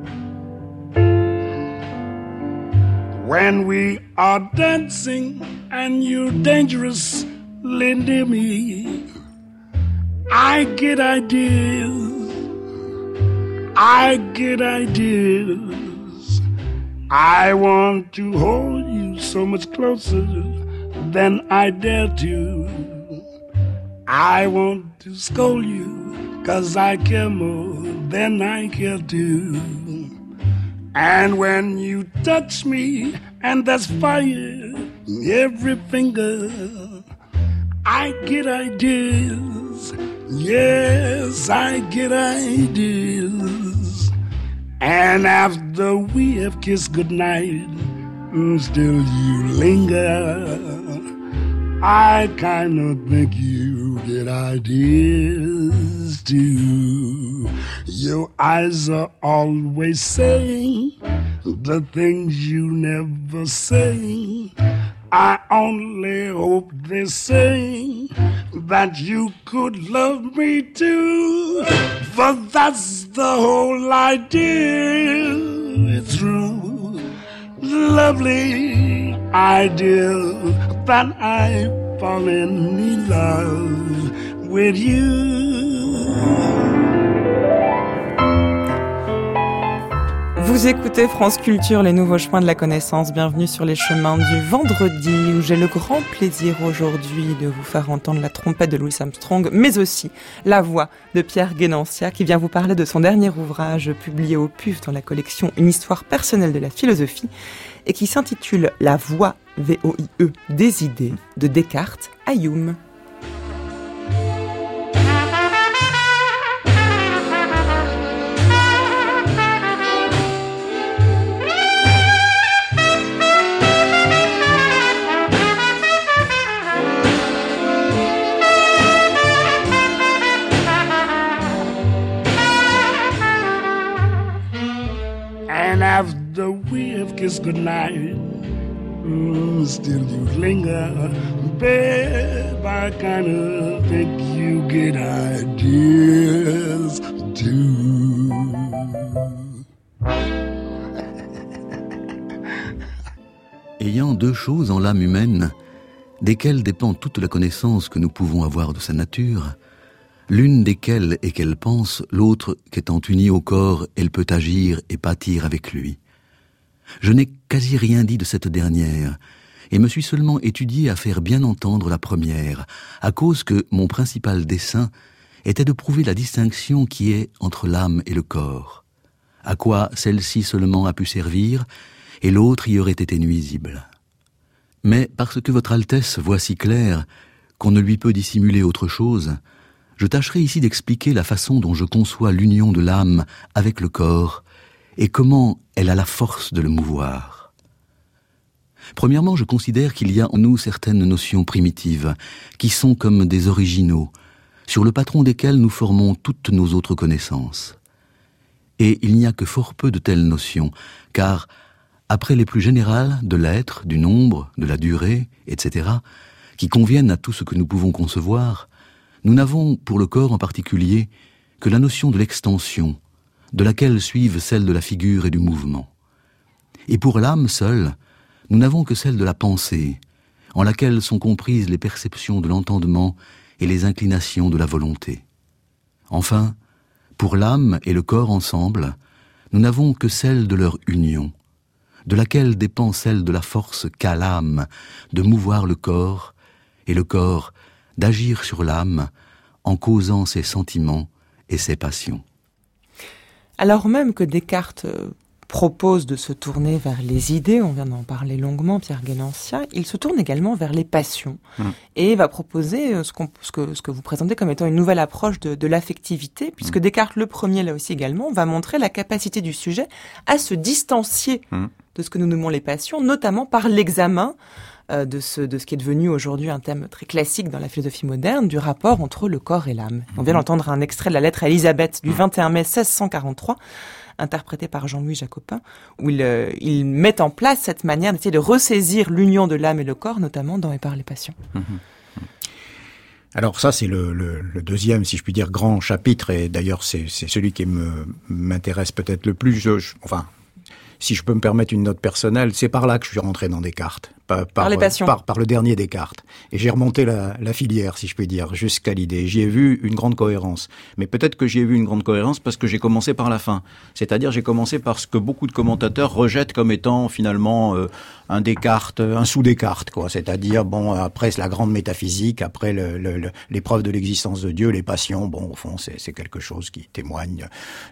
When we are dancing and you're dangerously near me. I get ideas. I get ideas. I want to hold you so much closer than I dare to. I want to scold you 'cause I care more than I care to. And when you touch me and there's fire in every finger, I get ideas. Yes, I get ideas. And after we have kissed goodnight, still you linger. I kind of think you get ideas too. Your eyes are always saying the things you never say. I only hope they say that you could love me too. For that's the whole idea. It's true, lovely idea that I fall in love with you. Vous écoutez France Culture, les nouveaux chemins de la connaissance. Bienvenue sur les chemins du vendredi, où j'ai le grand plaisir aujourd'hui de vous faire entendre la trompette de Louis Armstrong, mais aussi la voix de Pierre Guénancia, qui vient vous parler de son dernier ouvrage publié au PUF dans la collection Une histoire personnelle de la philosophie, et qui s'intitule La voie, V-O-I-E, des idées, de Descartes à Hume. And after we have kissed goodnight, still you linger. Babe, I kind of think you get ideas too. Ayant deux choses en l'âme humaine, desquelles dépend toute la connaissance que nous pouvons avoir de sa nature, l'une desquelles est qu'elle pense, l'autre qu'étant unie au corps, elle peut agir et pâtir avec lui. Je n'ai quasi rien dit de cette dernière, et me suis seulement étudié à faire bien entendre la première, à cause que mon principal dessein était de prouver la distinction qui est entre l'âme et le corps, à quoi celle-ci seulement a pu servir, et l'autre y aurait été nuisible. Mais parce que votre Altesse voit si clair qu'on ne lui peut dissimuler autre chose, je tâcherai ici d'expliquer la façon dont je conçois l'union de l'âme avec le corps et comment elle a la force de le mouvoir. Premièrement, je considère qu'il y a en nous certaines notions primitives qui sont comme des originaux, sur le patron desquels nous formons toutes nos autres connaissances. Et il n'y a que fort peu de telles notions, car après les plus générales de l'être, du nombre, de la durée, etc., qui conviennent à tout ce que nous pouvons concevoir, nous n'avons, pour le corps en particulier, que la notion de l'extension, de laquelle suivent celles de la figure et du mouvement. Et pour l'âme seule, nous n'avons que celle de la pensée, en laquelle sont comprises les perceptions de l'entendement et les inclinations de la volonté. Enfin, pour l'âme et le corps ensemble, nous n'avons que celle de leur union, de laquelle dépend celle de la force qu'a l'âme de mouvoir le corps, et le corps d'agir sur l'âme en causant ses sentiments et ses passions. Alors même que Descartes propose de se tourner vers les idées, on vient d'en parler longuement, Pierre Guénancia, il se tourne également vers les passions et va proposer ce que vous présentez comme étant une nouvelle approche de l'affectivité, puisque Descartes, le premier là aussi également, va montrer la capacité du sujet à se distancier de ce que nous nommons les passions, notamment par l'examen de ce qui est devenu aujourd'hui un thème très classique dans la philosophie moderne, du rapport entre le corps et l'âme. On vient d'entendre un extrait de la lettre à Élisabeth du 21 mai 1643, interprété par Jean-Louis Jacopin, où il met en place cette manière d'essayer de ressaisir l'union de l'âme et le corps, notamment dans Et par les passions. Alors ça, c'est le deuxième, si je puis dire, grand chapitre, et d'ailleurs c'est celui qui m'intéresse peut-être le plus. Enfin, si je peux me permettre une note personnelle, c'est par là que je suis rentré dans Descartes. par les passions. Par le dernier Descartes. Et j'ai remonté la filière, si je puis dire, jusqu'à l'idée. J'y ai vu une grande cohérence. Mais peut-être que j'y ai vu une grande cohérence parce que j'ai commencé par la fin. C'est-à-dire, j'ai commencé par ce que beaucoup de commentateurs rejettent comme étant finalement un Descartes, un sous-Descartes, quoi. C'est-à-dire, bon, après la grande métaphysique, après l'épreuve de l'existence de Dieu, les passions, bon, au fond, c'est quelque chose qui témoigne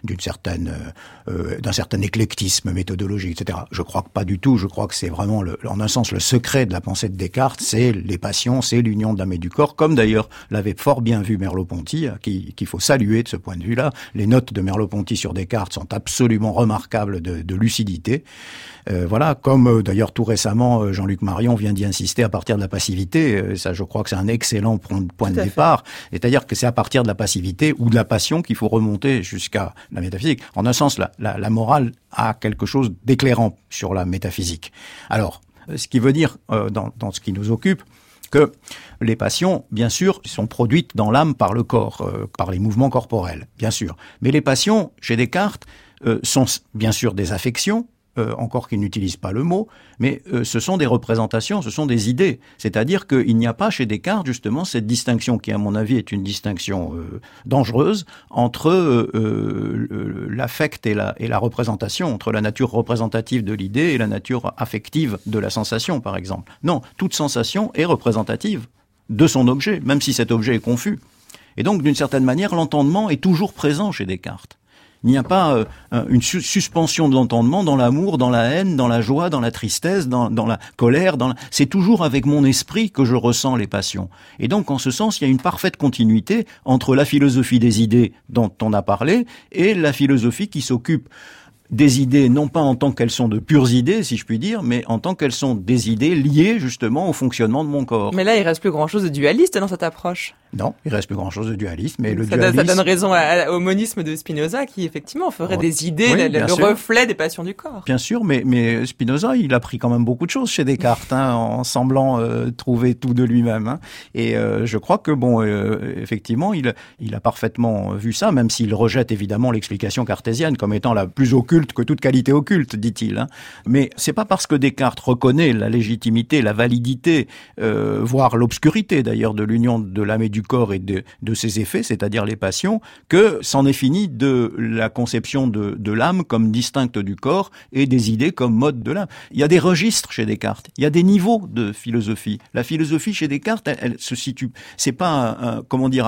d'un certain éclectisme méthodologique, etc. Je crois que pas du tout. Je crois que c'est vraiment, en un sens, le secret de la pensée de Descartes, c'est les passions, c'est l'union de l'âme et du corps, comme d'ailleurs l'avait fort bien vu Merleau-Ponty, qu'il faut saluer de ce point de vue-là. Les notes de Merleau-Ponty sur Descartes sont absolument remarquables de lucidité. Voilà, comme d'ailleurs tout récemment, Jean-Luc Marion vient d'y insister à partir de la passivité. Ça, je crois que c'est un excellent point de départ. C'est-à-dire que c'est à partir de la passivité ou de la passion qu'il faut remonter jusqu'à la métaphysique. En un sens, la morale a quelque chose d'éclairant sur la métaphysique. Alors, ce qui veut dire, dans ce qui nous occupe, que les passions, bien sûr, sont produites dans l'âme par le corps, par les mouvements corporels, bien sûr. Mais les passions, chez Descartes, sont bien sûr des affections, encore qu'il n'utilise pas le mot, mais ce sont des représentations, ce sont des idées. C'est-à-dire qu'il n'y a pas chez Descartes, justement, cette distinction qui, à mon avis, est une distinction dangereuse entre l'affect et la représentation, entre la nature représentative de l'idée et la nature affective de la sensation, par exemple. Non, toute sensation est représentative de son objet, même si cet objet est confus. Et donc, d'une certaine manière, l'entendement est toujours présent chez Descartes. Il n'y a pas une suspension de l'entendement dans l'amour, dans la haine, dans la joie, dans la tristesse, dans la colère. C'est toujours avec mon esprit que je ressens les passions. Et donc, en ce sens, il y a une parfaite continuité entre la philosophie des idées dont on a parlé et la philosophie qui s'occupe des idées, non pas en tant qu'elles sont de pures idées, si je puis dire, mais en tant qu'elles sont des idées liées justement au fonctionnement de mon corps. Mais là, il reste plus grand-chose de dualiste dans cette approche. Non, il reste plus grand-chose de dualisme, mais ça donne raison au monisme de Spinoza, qui effectivement ferait des idées le reflet des passions du corps. Bien sûr, mais Spinoza, il a pris quand même beaucoup de choses chez Descartes, en semblant trouver tout de lui-même. Hein. Et je crois que effectivement, il a parfaitement vu ça, même s'il rejette évidemment l'explication cartésienne comme étant la plus occulte que toute qualité occulte, dit-il. Hein. Mais c'est pas parce que Descartes reconnaît la légitimité, la validité, voire l'obscurité d'ailleurs de l'union de l'âme et du corps et de ses effets, c'est-à-dire les passions, que c'en est fini de la conception de l'âme comme distincte du corps et des idées comme mode de l'âme. Il y a des registres chez Descartes, il y a des niveaux de philosophie. La philosophie chez Descartes, elle se situe, c'est pas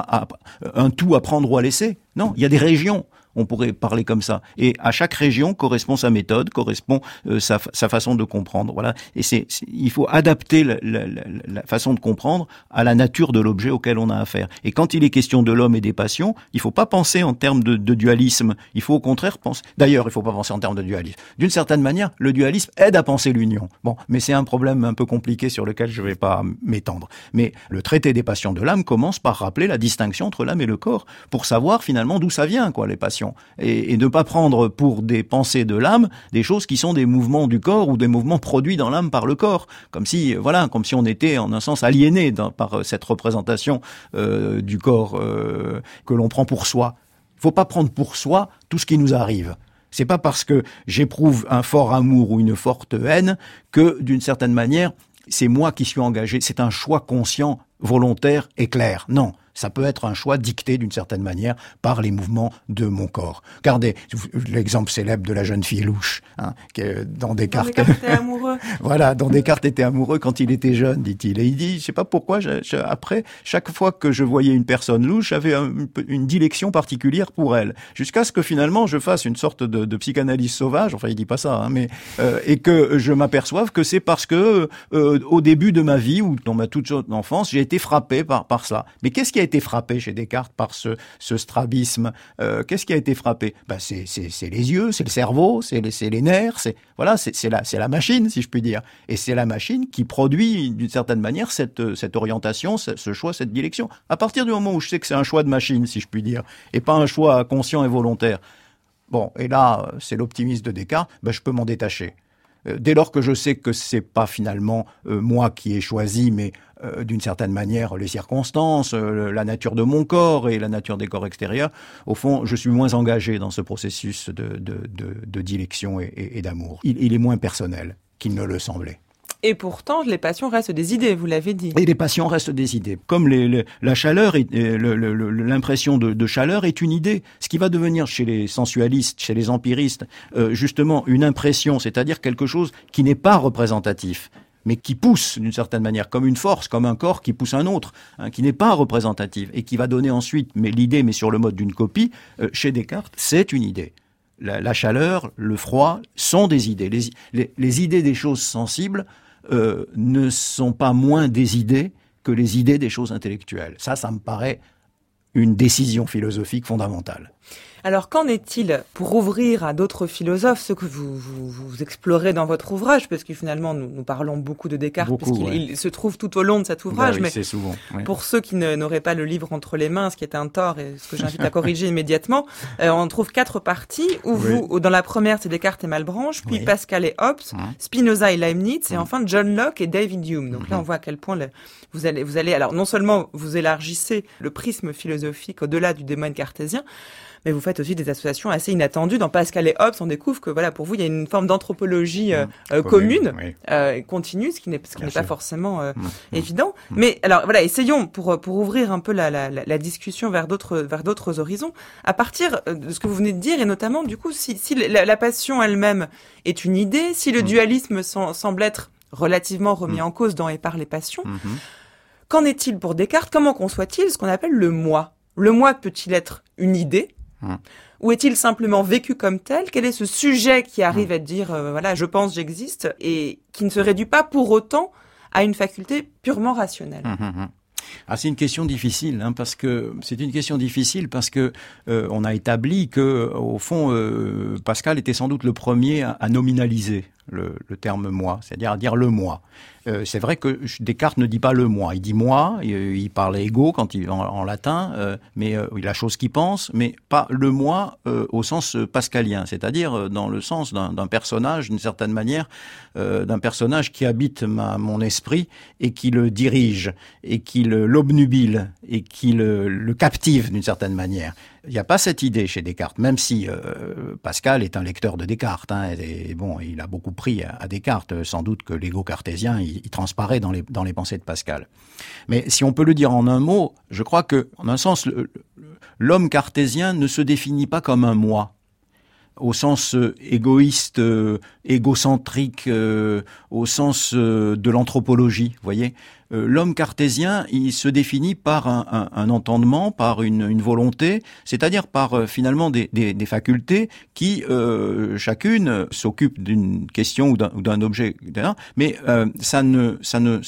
un tout à prendre ou à laisser. Non, il y a des régions. On pourrait parler comme ça. Et à chaque région correspond sa méthode, correspond sa façon de comprendre. Voilà. Et il faut adapter la façon de comprendre à la nature de l'objet auquel on a affaire. Et quand il est question de l'homme et des passions, il faut pas penser en termes de dualisme. Il faut au contraire penser. D'ailleurs, il faut pas penser en termes de dualisme. D'une certaine manière, le dualisme aide à penser l'union. Bon, mais c'est un problème un peu compliqué sur lequel je vais pas m'étendre. Mais le traité des passions de l'âme commence par rappeler la distinction entre l'âme et le corps, pour savoir finalement d'où ça vient, quoi, les passions. Et ne pas prendre pour des pensées de l'âme des choses qui sont des mouvements du corps ou des mouvements produits dans l'âme par le corps, comme si on était en un sens aliéné par cette représentation du corps que l'on prend pour soi. Il faut pas prendre pour soi tout ce qui nous arrive. C'est pas parce que j'éprouve un fort amour ou une forte haine que, d'une certaine manière, c'est moi qui suis engagé. C'est un choix conscient, volontaire et clair. Non. Ça peut être un choix dicté d'une certaine manière par les mouvements de mon corps. Regardez l'exemple célèbre de la jeune fille louche, dont Descartes était amoureux. Voilà, dont Descartes était amoureux quand il était jeune, dit-il. Et il dit, je sais pas pourquoi, après, chaque fois que je voyais une personne louche, j'avais une dilection particulière pour elle. Jusqu'à ce que finalement je fasse une sorte de psychanalyse sauvage, enfin il dit pas ça, mais et que je m'aperçoive que c'est parce que au début de ma vie ou dans ma toute jeune enfance, j'ai été frappé par cela. Mais qu'est-ce qui a été frappé chez Descartes par ce strabisme? Qu'est-ce qui a été frappé? C'est les yeux, c'est le cerveau, c'est les nerfs, c'est la machine, si je puis dire. Et c'est la machine qui produit d'une certaine manière cette orientation, ce choix, cette dilection. À partir du moment où je sais que c'est un choix de machine, si je puis dire, et pas un choix conscient et volontaire. Bon, et là, c'est l'optimisme de Descartes, je peux m'en détacher. Dès lors que je sais que c'est pas finalement moi qui ai choisi, mais d'une certaine manière les circonstances, la nature de mon corps et la nature des corps extérieurs, au fond, je suis moins engagé dans ce processus de dilection et d'amour. Il est moins personnel qu'il ne le semblait. Et pourtant, les passions restent des idées, vous l'avez dit. Et les passions restent des idées. Comme la chaleur, l'impression de chaleur est une idée. Ce qui va devenir chez les sensualistes, chez les empiristes, justement une impression, c'est-à-dire quelque chose qui n'est pas représentatif, mais qui pousse d'une certaine manière, comme une force, comme un corps qui pousse un autre, qui n'est pas représentatif, et qui va donner ensuite l'idée, mais sur le mode d'une copie, chez Descartes, c'est une idée. La chaleur, le froid sont des idées. Les idées des choses sensibles ne sont pas moins des idées que les idées des choses intellectuelles. Ça me paraît une décision philosophique fondamentale. Alors, qu'en est-il pour ouvrir à d'autres philosophes, ce que vous explorez dans votre ouvrage, parce que finalement, nous parlons beaucoup de Descartes, puisqu'il se trouve tout au long de cet ouvrage, oui, mais c'est souvent, oui. Pour ceux qui n'auraient pas le livre entre les mains, ce qui est un tort et ce que j'invite à corriger immédiatement, on trouve 4 parties, où dans la première, c'est Descartes et Malebranche, puis Pascal et Hobbes, Spinoza et Leibniz, et enfin John Locke et David Hume. Donc là, on voit à quel point vous allez, alors non seulement vous élargissez le prisme philosophique au-delà du domaine cartésien, mais vous faites aussi des associations assez inattendues. Dans Pascal et Hobbes, on découvre que voilà, pour vous, il y a une forme d'anthropologie commune, continue, ce qui n'est pas forcément évident. Mais alors voilà, essayons pour ouvrir un peu la discussion vers d'autres horizons. À partir de ce que vous venez de dire, et notamment du coup, si la passion elle-même est une idée, si le dualisme semble être relativement remis en cause dans et par les passions, qu'en est-il pour Descartes? Comment conçoit-il ce qu'on appelle le moi? Le moi peut-il être une idée? Ou est-il simplement vécu comme tel? Quel est ce sujet qui arrive à dire voilà, je pense, j'existe, et qui ne se réduit pas pour autant à une faculté purement rationnelle? C'est une question difficile, parce que on a établi que, au fond, Pascal était sans doute le premier à nominaliser le terme moi, c'est-à-dire à dire le moi. C'est vrai que Descartes ne dit pas le moi, il dit moi, il parle ego en latin, mais la chose qu'il pense, mais pas le moi au sens pascalien, c'est-à-dire dans le sens d'un personnage, d'une certaine manière, d'un personnage qui habite mon esprit et qui le dirige, et qui l'obnubile, et qui le captive d'une certaine manière. Il n'y a pas cette idée chez Descartes, même si Pascal est un lecteur de Descartes, et bon, il a beaucoup pris à Descartes, sans doute que l'ego cartésien, il transparaît dans les pensées de Pascal. Mais si on peut le dire en un mot, je crois que, en un sens, l'homme cartésien ne se définit pas comme un moi, au sens égoïste, égocentrique, au sens de l'anthropologie, vous voyez. L'homme cartésien, il se définit par un entendement, par une volonté, c'est-à-dire par finalement des facultés qui chacune s'occupe d'une question ou d'un objet, mais ça ne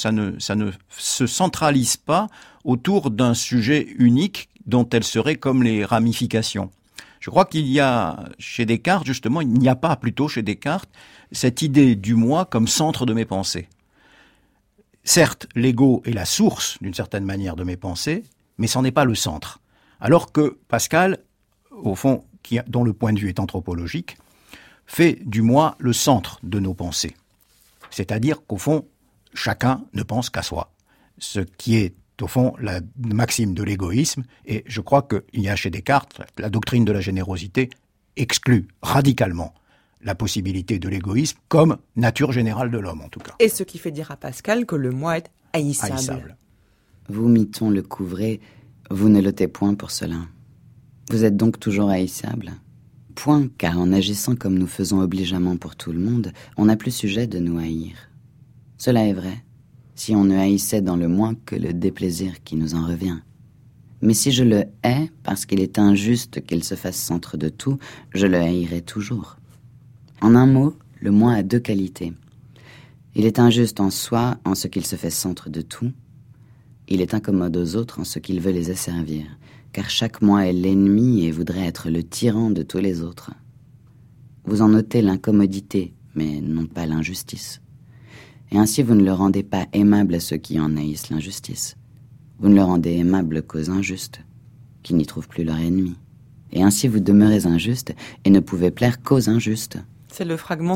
se centralise pas autour d'un sujet unique dont elle serait comme les ramifications. Je crois qu'il y a chez Descartes, justement, il n'y a pas plutôt chez Descartes cette idée du moi comme centre de mes pensées. Certes, l'ego est la source, d'une certaine manière, de mes pensées, mais c'en est pas le centre. Alors que Pascal, au fond, dont le point de vue est anthropologique, fait du moi le centre de nos pensées. C'est-à-dire qu'au fond, chacun ne pense qu'à soi. Ce qui est au fond la maxime de l'égoïsme, et je crois qu'il y a chez Descartes, la doctrine de la générosité exclut radicalement la possibilité de l'égoïsme comme nature générale de l'homme, en tout cas. Et ce qui fait dire à Pascal que le moi est haïssable. Vous, Miton, le couvrez, vous ne l'ôtez point pour cela. Vous êtes donc toujours haïssable? Point, car en agissant comme nous faisons obligeamment pour tout le monde, on n'a plus sujet de nous haïr. Cela est vrai, si on ne haïssait dans le moi que le déplaisir qui nous en revient. Mais si je le hais parce qu'il est injuste qu'il se fasse centre de tout, je le haïrai toujours. En un mot, le moi a 2 qualités. Il est injuste en soi en ce qu'il se fait centre de tout. Il est incommode aux autres en ce qu'il veut les asservir, car chaque moi est l'ennemi et voudrait être le tyran de tous les autres. Vous en notez l'incommodité, mais non pas l'injustice. Et ainsi vous ne le rendez pas aimable à ceux qui en haïssent l'injustice. Vous ne le rendez aimable qu'aux injustes, qui n'y trouvent plus leur ennemi. Et ainsi vous demeurez injuste et ne pouvez plaire qu'aux injustes. C'est le fragment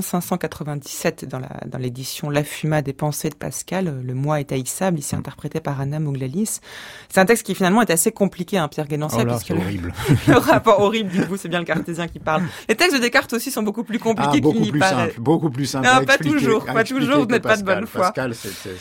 597 dans l'édition La Fuma des pensées de Pascal. Le moi est haïssable, ici interprété par Anna Mouglalis. C'est un texte qui finalement est assez compliqué, hein, Pierre Guénanciat. Oh là, c'est horrible. Le rapport horrible, dites-vous, c'est bien le cartésien qui parle. Les textes de Descartes aussi sont beaucoup plus compliqués qu'il n'y paraît. Beaucoup plus simple. Non, pas toujours, vous n'êtes pas de bonne foi. Pascal,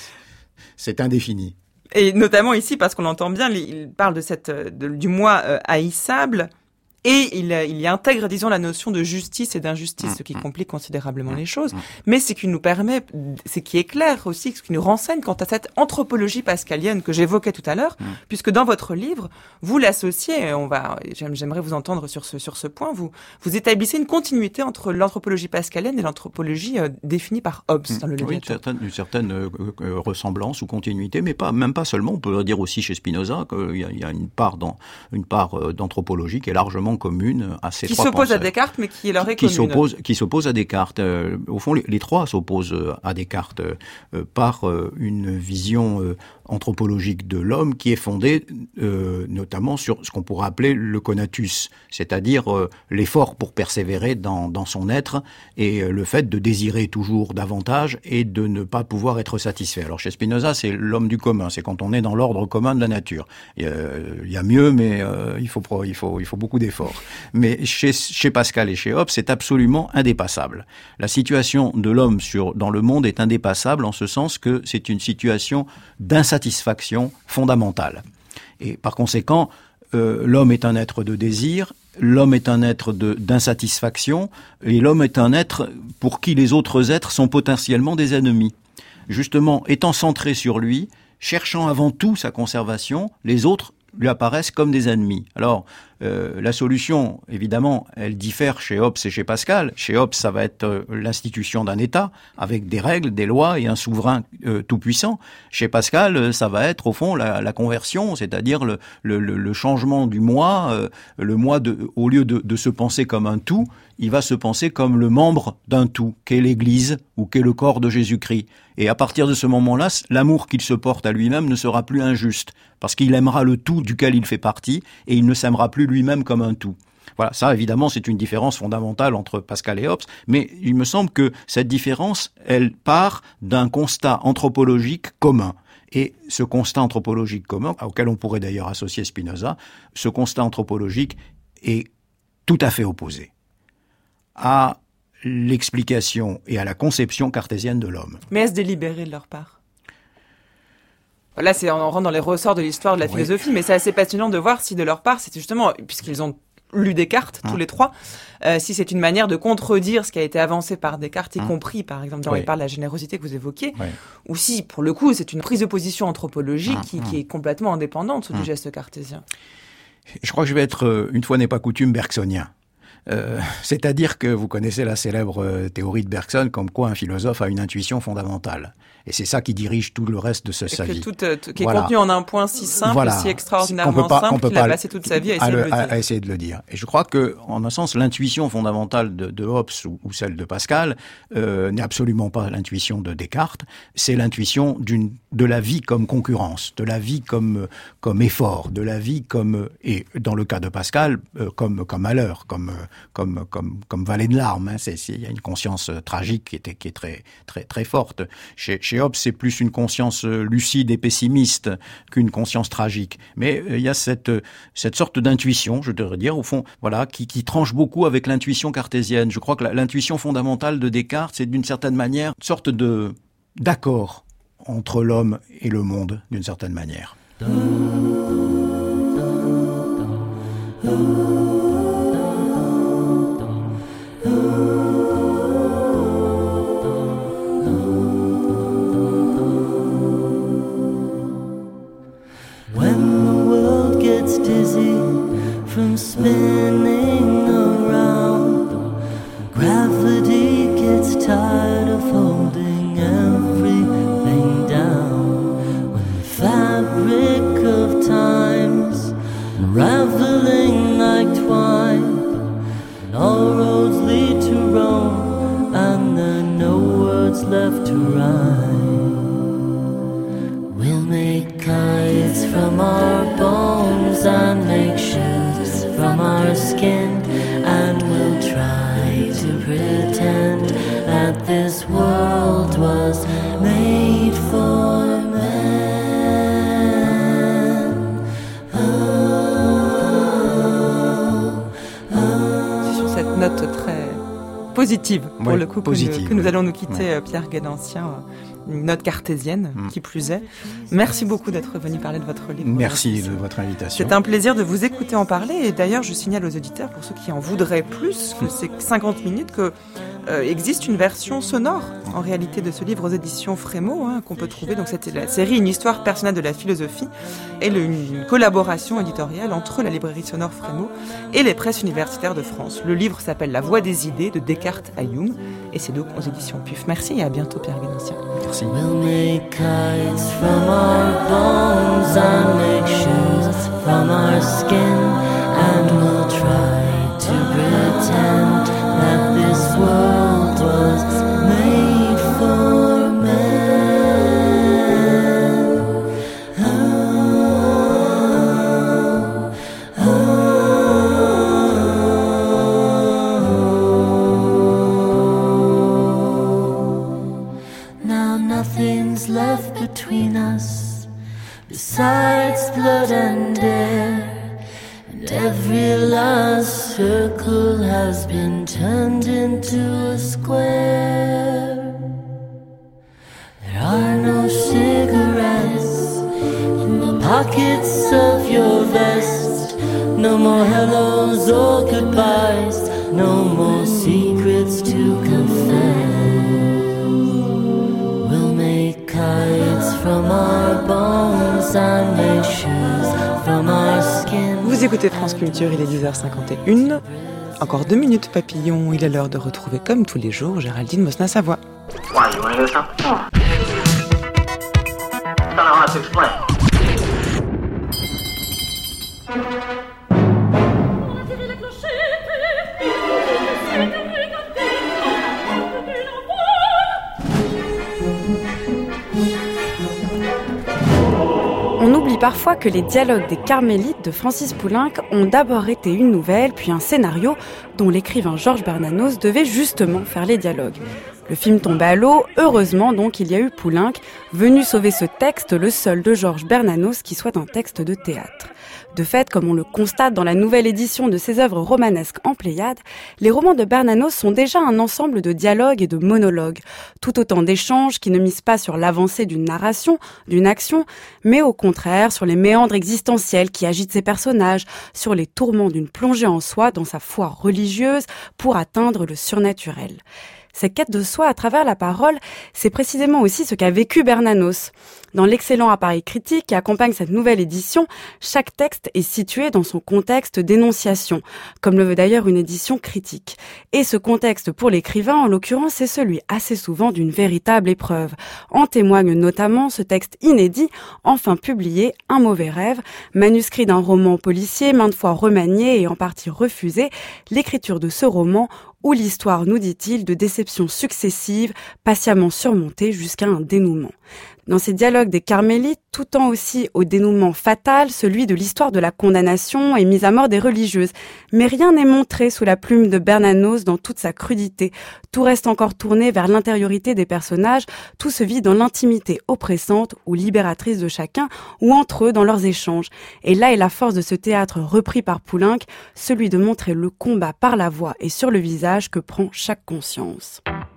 c'est indéfini. Et notamment ici, parce qu'on l'entend bien, il parle du moi haïssable. Et il y intègre, disons, la notion de justice et d'injustice, ce qui complique considérablement les choses. Mais ce qui nous permet, c'est qui éclaire aussi, ce qui nous renseigne quant à cette anthropologie pascalienne que j'évoquais tout à l'heure, puisque dans votre livre, vous l'associez, j'aimerais vous entendre sur ce point, vous établissez une continuité entre l'anthropologie pascalienne et l'anthropologie définie par Hobbes dans le Léviathan. Oui, une certaine ressemblance ou continuité, mais même pas seulement. On peut dire aussi chez Spinoza qu'il y a une part d'anthropologie qui est largement commune à ces trois penseurs. Qui s'oppose à Descartes, mais qui leur est commune. Qui s'oppose à Descartes. Au fond, les trois s'opposent à Descartes par une vision anthropologique de l'homme qui est fondée notamment sur ce qu'on pourrait appeler le conatus, c'est-à-dire l'effort pour persévérer dans son être et le fait de désirer toujours davantage et de ne pas pouvoir être satisfait. Alors chez Spinoza, c'est l'homme du commun, c'est quand on est dans l'ordre commun de la nature. Il y a mieux, mais il faut beaucoup d'efforts. Mais chez Pascal et chez Hobbes, c'est absolument indépassable. La situation de l'homme dans le monde est indépassable en ce sens que c'est une situation d'insatisfaction fondamentale. Et par conséquent, l'homme est un être de désir, l'homme est un être d'insatisfaction, et l'homme est un être pour qui les autres êtres sont potentiellement des ennemis. Justement, étant centré sur lui, cherchant avant tout sa conservation, les autres lui apparaissent comme des ennemis. Alors, la solution, évidemment, elle diffère chez Hobbes et chez Pascal. Chez Hobbes, ça va être l'institution d'un État, avec des règles, des lois et un souverain tout-puissant. Chez Pascal, ça va être, au fond, la conversion, c'est-à-dire le changement du moi. Le moi, au lieu de se penser comme un tout, il va se penser comme le membre d'un tout, qu'est l'Église ou qu'est le corps de Jésus-Christ. Et à partir de ce moment-là, l'amour qu'il se porte à lui-même ne sera plus injuste, parce qu'il aimera le tout duquel il fait partie, et il ne s'aimera plus lui-même comme un tout. Voilà, ça évidemment c'est une différence fondamentale entre Pascal et Hobbes, mais il me semble que cette différence, elle part d'un constat anthropologique commun. Et ce constat anthropologique commun, auquel on pourrait d'ailleurs associer Spinoza, ce constat anthropologique est tout à fait opposé à l'explication et à la conception cartésienne de l'homme. Mais est-ce délibéré de leur part ? Là, on rentre dans les ressorts de l'histoire de la philosophie, mais c'est assez passionnant de voir si de leur part, c'est justement, puisqu'ils ont lu Descartes, tous les trois, si c'est une manière de contredire ce qui a été avancé par Descartes, y compris, par exemple, dans il parle de la générosité que vous évoquiez, ou si, pour le coup, c'est une prise de position anthropologique qui est complètement indépendante du geste cartésien. Je crois que je vais être, une fois n'est pas coutume, bergsonien. C'est-à-dire que vous connaissez la célèbre théorie de Bergson, comme quoi un philosophe a une intuition fondamentale. Et c'est ça qui dirige tout le reste de sa vie. Qui est contenu en un point si simple, si extraordinairement simple, qu'il a passé toute sa vie à essayer de le dire. Et je crois que, en un sens, l'intuition fondamentale de Hobbes ou celle de Pascal n'est absolument pas l'intuition de Descartes. C'est l'intuition de la vie comme concurrence, de la vie comme effort, de la vie comme, et dans le cas de Pascal, comme malheur, comme vallée de larmes. Il y a une conscience tragique qui est très, très, très forte. Chez Hobbes, c'est plus une conscience lucide et pessimiste qu'une conscience tragique. Mais il y a cette sorte d'intuition, je devrais dire, au fond, voilà, qui tranche beaucoup avec l'intuition cartésienne. Je crois que l'intuition fondamentale de Descartes, c'est d'une certaine manière une sorte d'accord entre l'homme et le monde, d'une certaine manière. Dizzy from spinning around, gravity gets tired of holding everything down. When the fabric of time's unraveling like twine, and all roads lead to Rome, and there are no words left to rhyme. We'll make kites from our bones and make shoes from our skin, and we'll try to pretend note très positive, pour le coup, que nous allons nous quitter, Pierre Guénancien. Une note cartésienne, qui plus est. Merci beaucoup d'être venu parler de votre livre. Merci de votre invitation. C'est un plaisir de vous écouter en parler. Et d'ailleurs, je signale aux auditeurs, pour ceux qui en voudraient plus que ces 50 minutes, que existe une version sonore, en réalité, de ce livre aux éditions Frémaux, qu'on peut trouver. Donc, c'était la série Une histoire personnelle de la philosophie et une collaboration éditoriale entre la librairie sonore Frémaux et les presses universitaires de France. Le livre s'appelle La Voie des idées, de Descartes à Hume, et c'est donc aux éditions PUF. Merci et à bientôt, Pierre Guénancien. Merci. We'll make kites from our bones and make shoes from our skin, and we'll try to pretend that this world was made for men. Oh, oh, oh. Now nothing's left between us besides blood and air. Every last circle has been turned into a square. There are no cigarettes in the pockets of your vest. No more hellos or goodbyes. No more secrets to confess. We'll make kites from our bones and make shoes from our skin. Vous écoutez France Culture, il est 10h51. Encore 2 minutes papillon, il est l'heure de retrouver comme tous les jours Géraldine Mosna-Savoie. Why, you wanna hear something? Oh. I don't know how to explain. On oublie parfois que les dialogues des Carmélites de Francis Poulenc ont d'abord été une nouvelle, puis un scénario dont l'écrivain Georges Bernanos devait justement faire les dialogues. Le film tombait à l'eau, heureusement donc il y a eu Poulenc, venu sauver ce texte, le seul de Georges Bernanos qui soit un texte de théâtre. De fait, comme on le constate dans la nouvelle édition de ses œuvres romanesques en Pléiade, les romans de Bernanos sont déjà un ensemble de dialogues et de monologues, tout autant d'échanges qui ne misent pas sur l'avancée d'une narration, d'une action, mais au contraire sur les méandres existentiels qui agitent ses personnages, sur les tourments d'une plongée en soi dans sa foi religieuse pour atteindre le surnaturel. Cette quête de soi à travers la parole, c'est précisément aussi ce qu'a vécu Bernanos. Dans l'excellent appareil critique qui accompagne cette nouvelle édition, chaque texte est situé dans son contexte d'énonciation, comme le veut d'ailleurs une édition critique. Et ce contexte pour l'écrivain, en l'occurrence, c'est celui assez souvent d'une véritable épreuve. En témoigne notamment ce texte inédit, enfin publié, Un mauvais rêve, manuscrit d'un roman policier maintes fois remanié et en partie refusé, l'écriture de ce roman où l'histoire, nous dit-il, de déceptions successives, patiemment surmontées jusqu'à un dénouement. Dans ces dialogues des Carmélites, tout tend aussi au dénouement fatal, celui de l'histoire de la condamnation et mise à mort des religieuses. Mais rien n'est montré sous la plume de Bernanos dans toute sa crudité. Tout reste encore tourné vers l'intériorité des personnages, tout se vit dans l'intimité oppressante ou libératrice de chacun, ou entre eux dans leurs échanges. Et là est la force de ce théâtre repris par Poulenc, celui de montrer le combat par la voix et sur le visage que prend chaque conscience.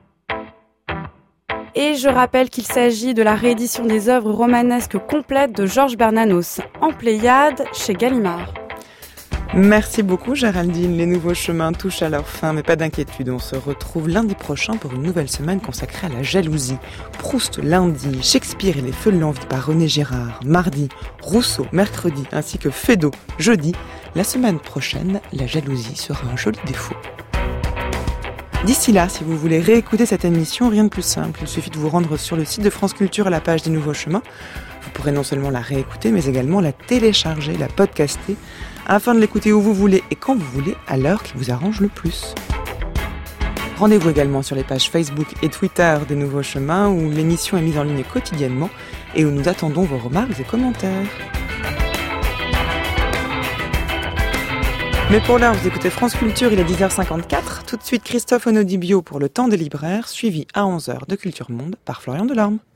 Et je rappelle qu'il s'agit de la réédition des œuvres romanesques complètes de Georges Bernanos, en Pléiade, chez Gallimard. Merci beaucoup Géraldine, les nouveaux chemins touchent à leur fin, mais pas d'inquiétude, on se retrouve lundi prochain pour une nouvelle semaine consacrée à la jalousie. Proust lundi, Shakespeare et les feux de l'envie par René Girard, mardi, Rousseau mercredi, ainsi que Feydeau jeudi. La semaine prochaine, la jalousie sera un joli défaut. D'ici là, si vous voulez réécouter cette émission, rien de plus simple. Il suffit de vous rendre sur le site de France Culture à la page des Nouveaux Chemins. Vous pourrez non seulement la réécouter, mais également la télécharger, la podcaster, afin de l'écouter où vous voulez et quand vous voulez, à l'heure qui vous arrange le plus. Rendez-vous également sur les pages Facebook et Twitter des Nouveaux Chemins, où l'émission est mise en ligne quotidiennement et où nous attendons vos remarques et commentaires. Mais pour l'heure, vous écoutez France Culture, il est 10h54. Tout de suite, Christophe Onodibio pour le temps des libraires, suivi à 11h de Culture Monde par Florian Delorme.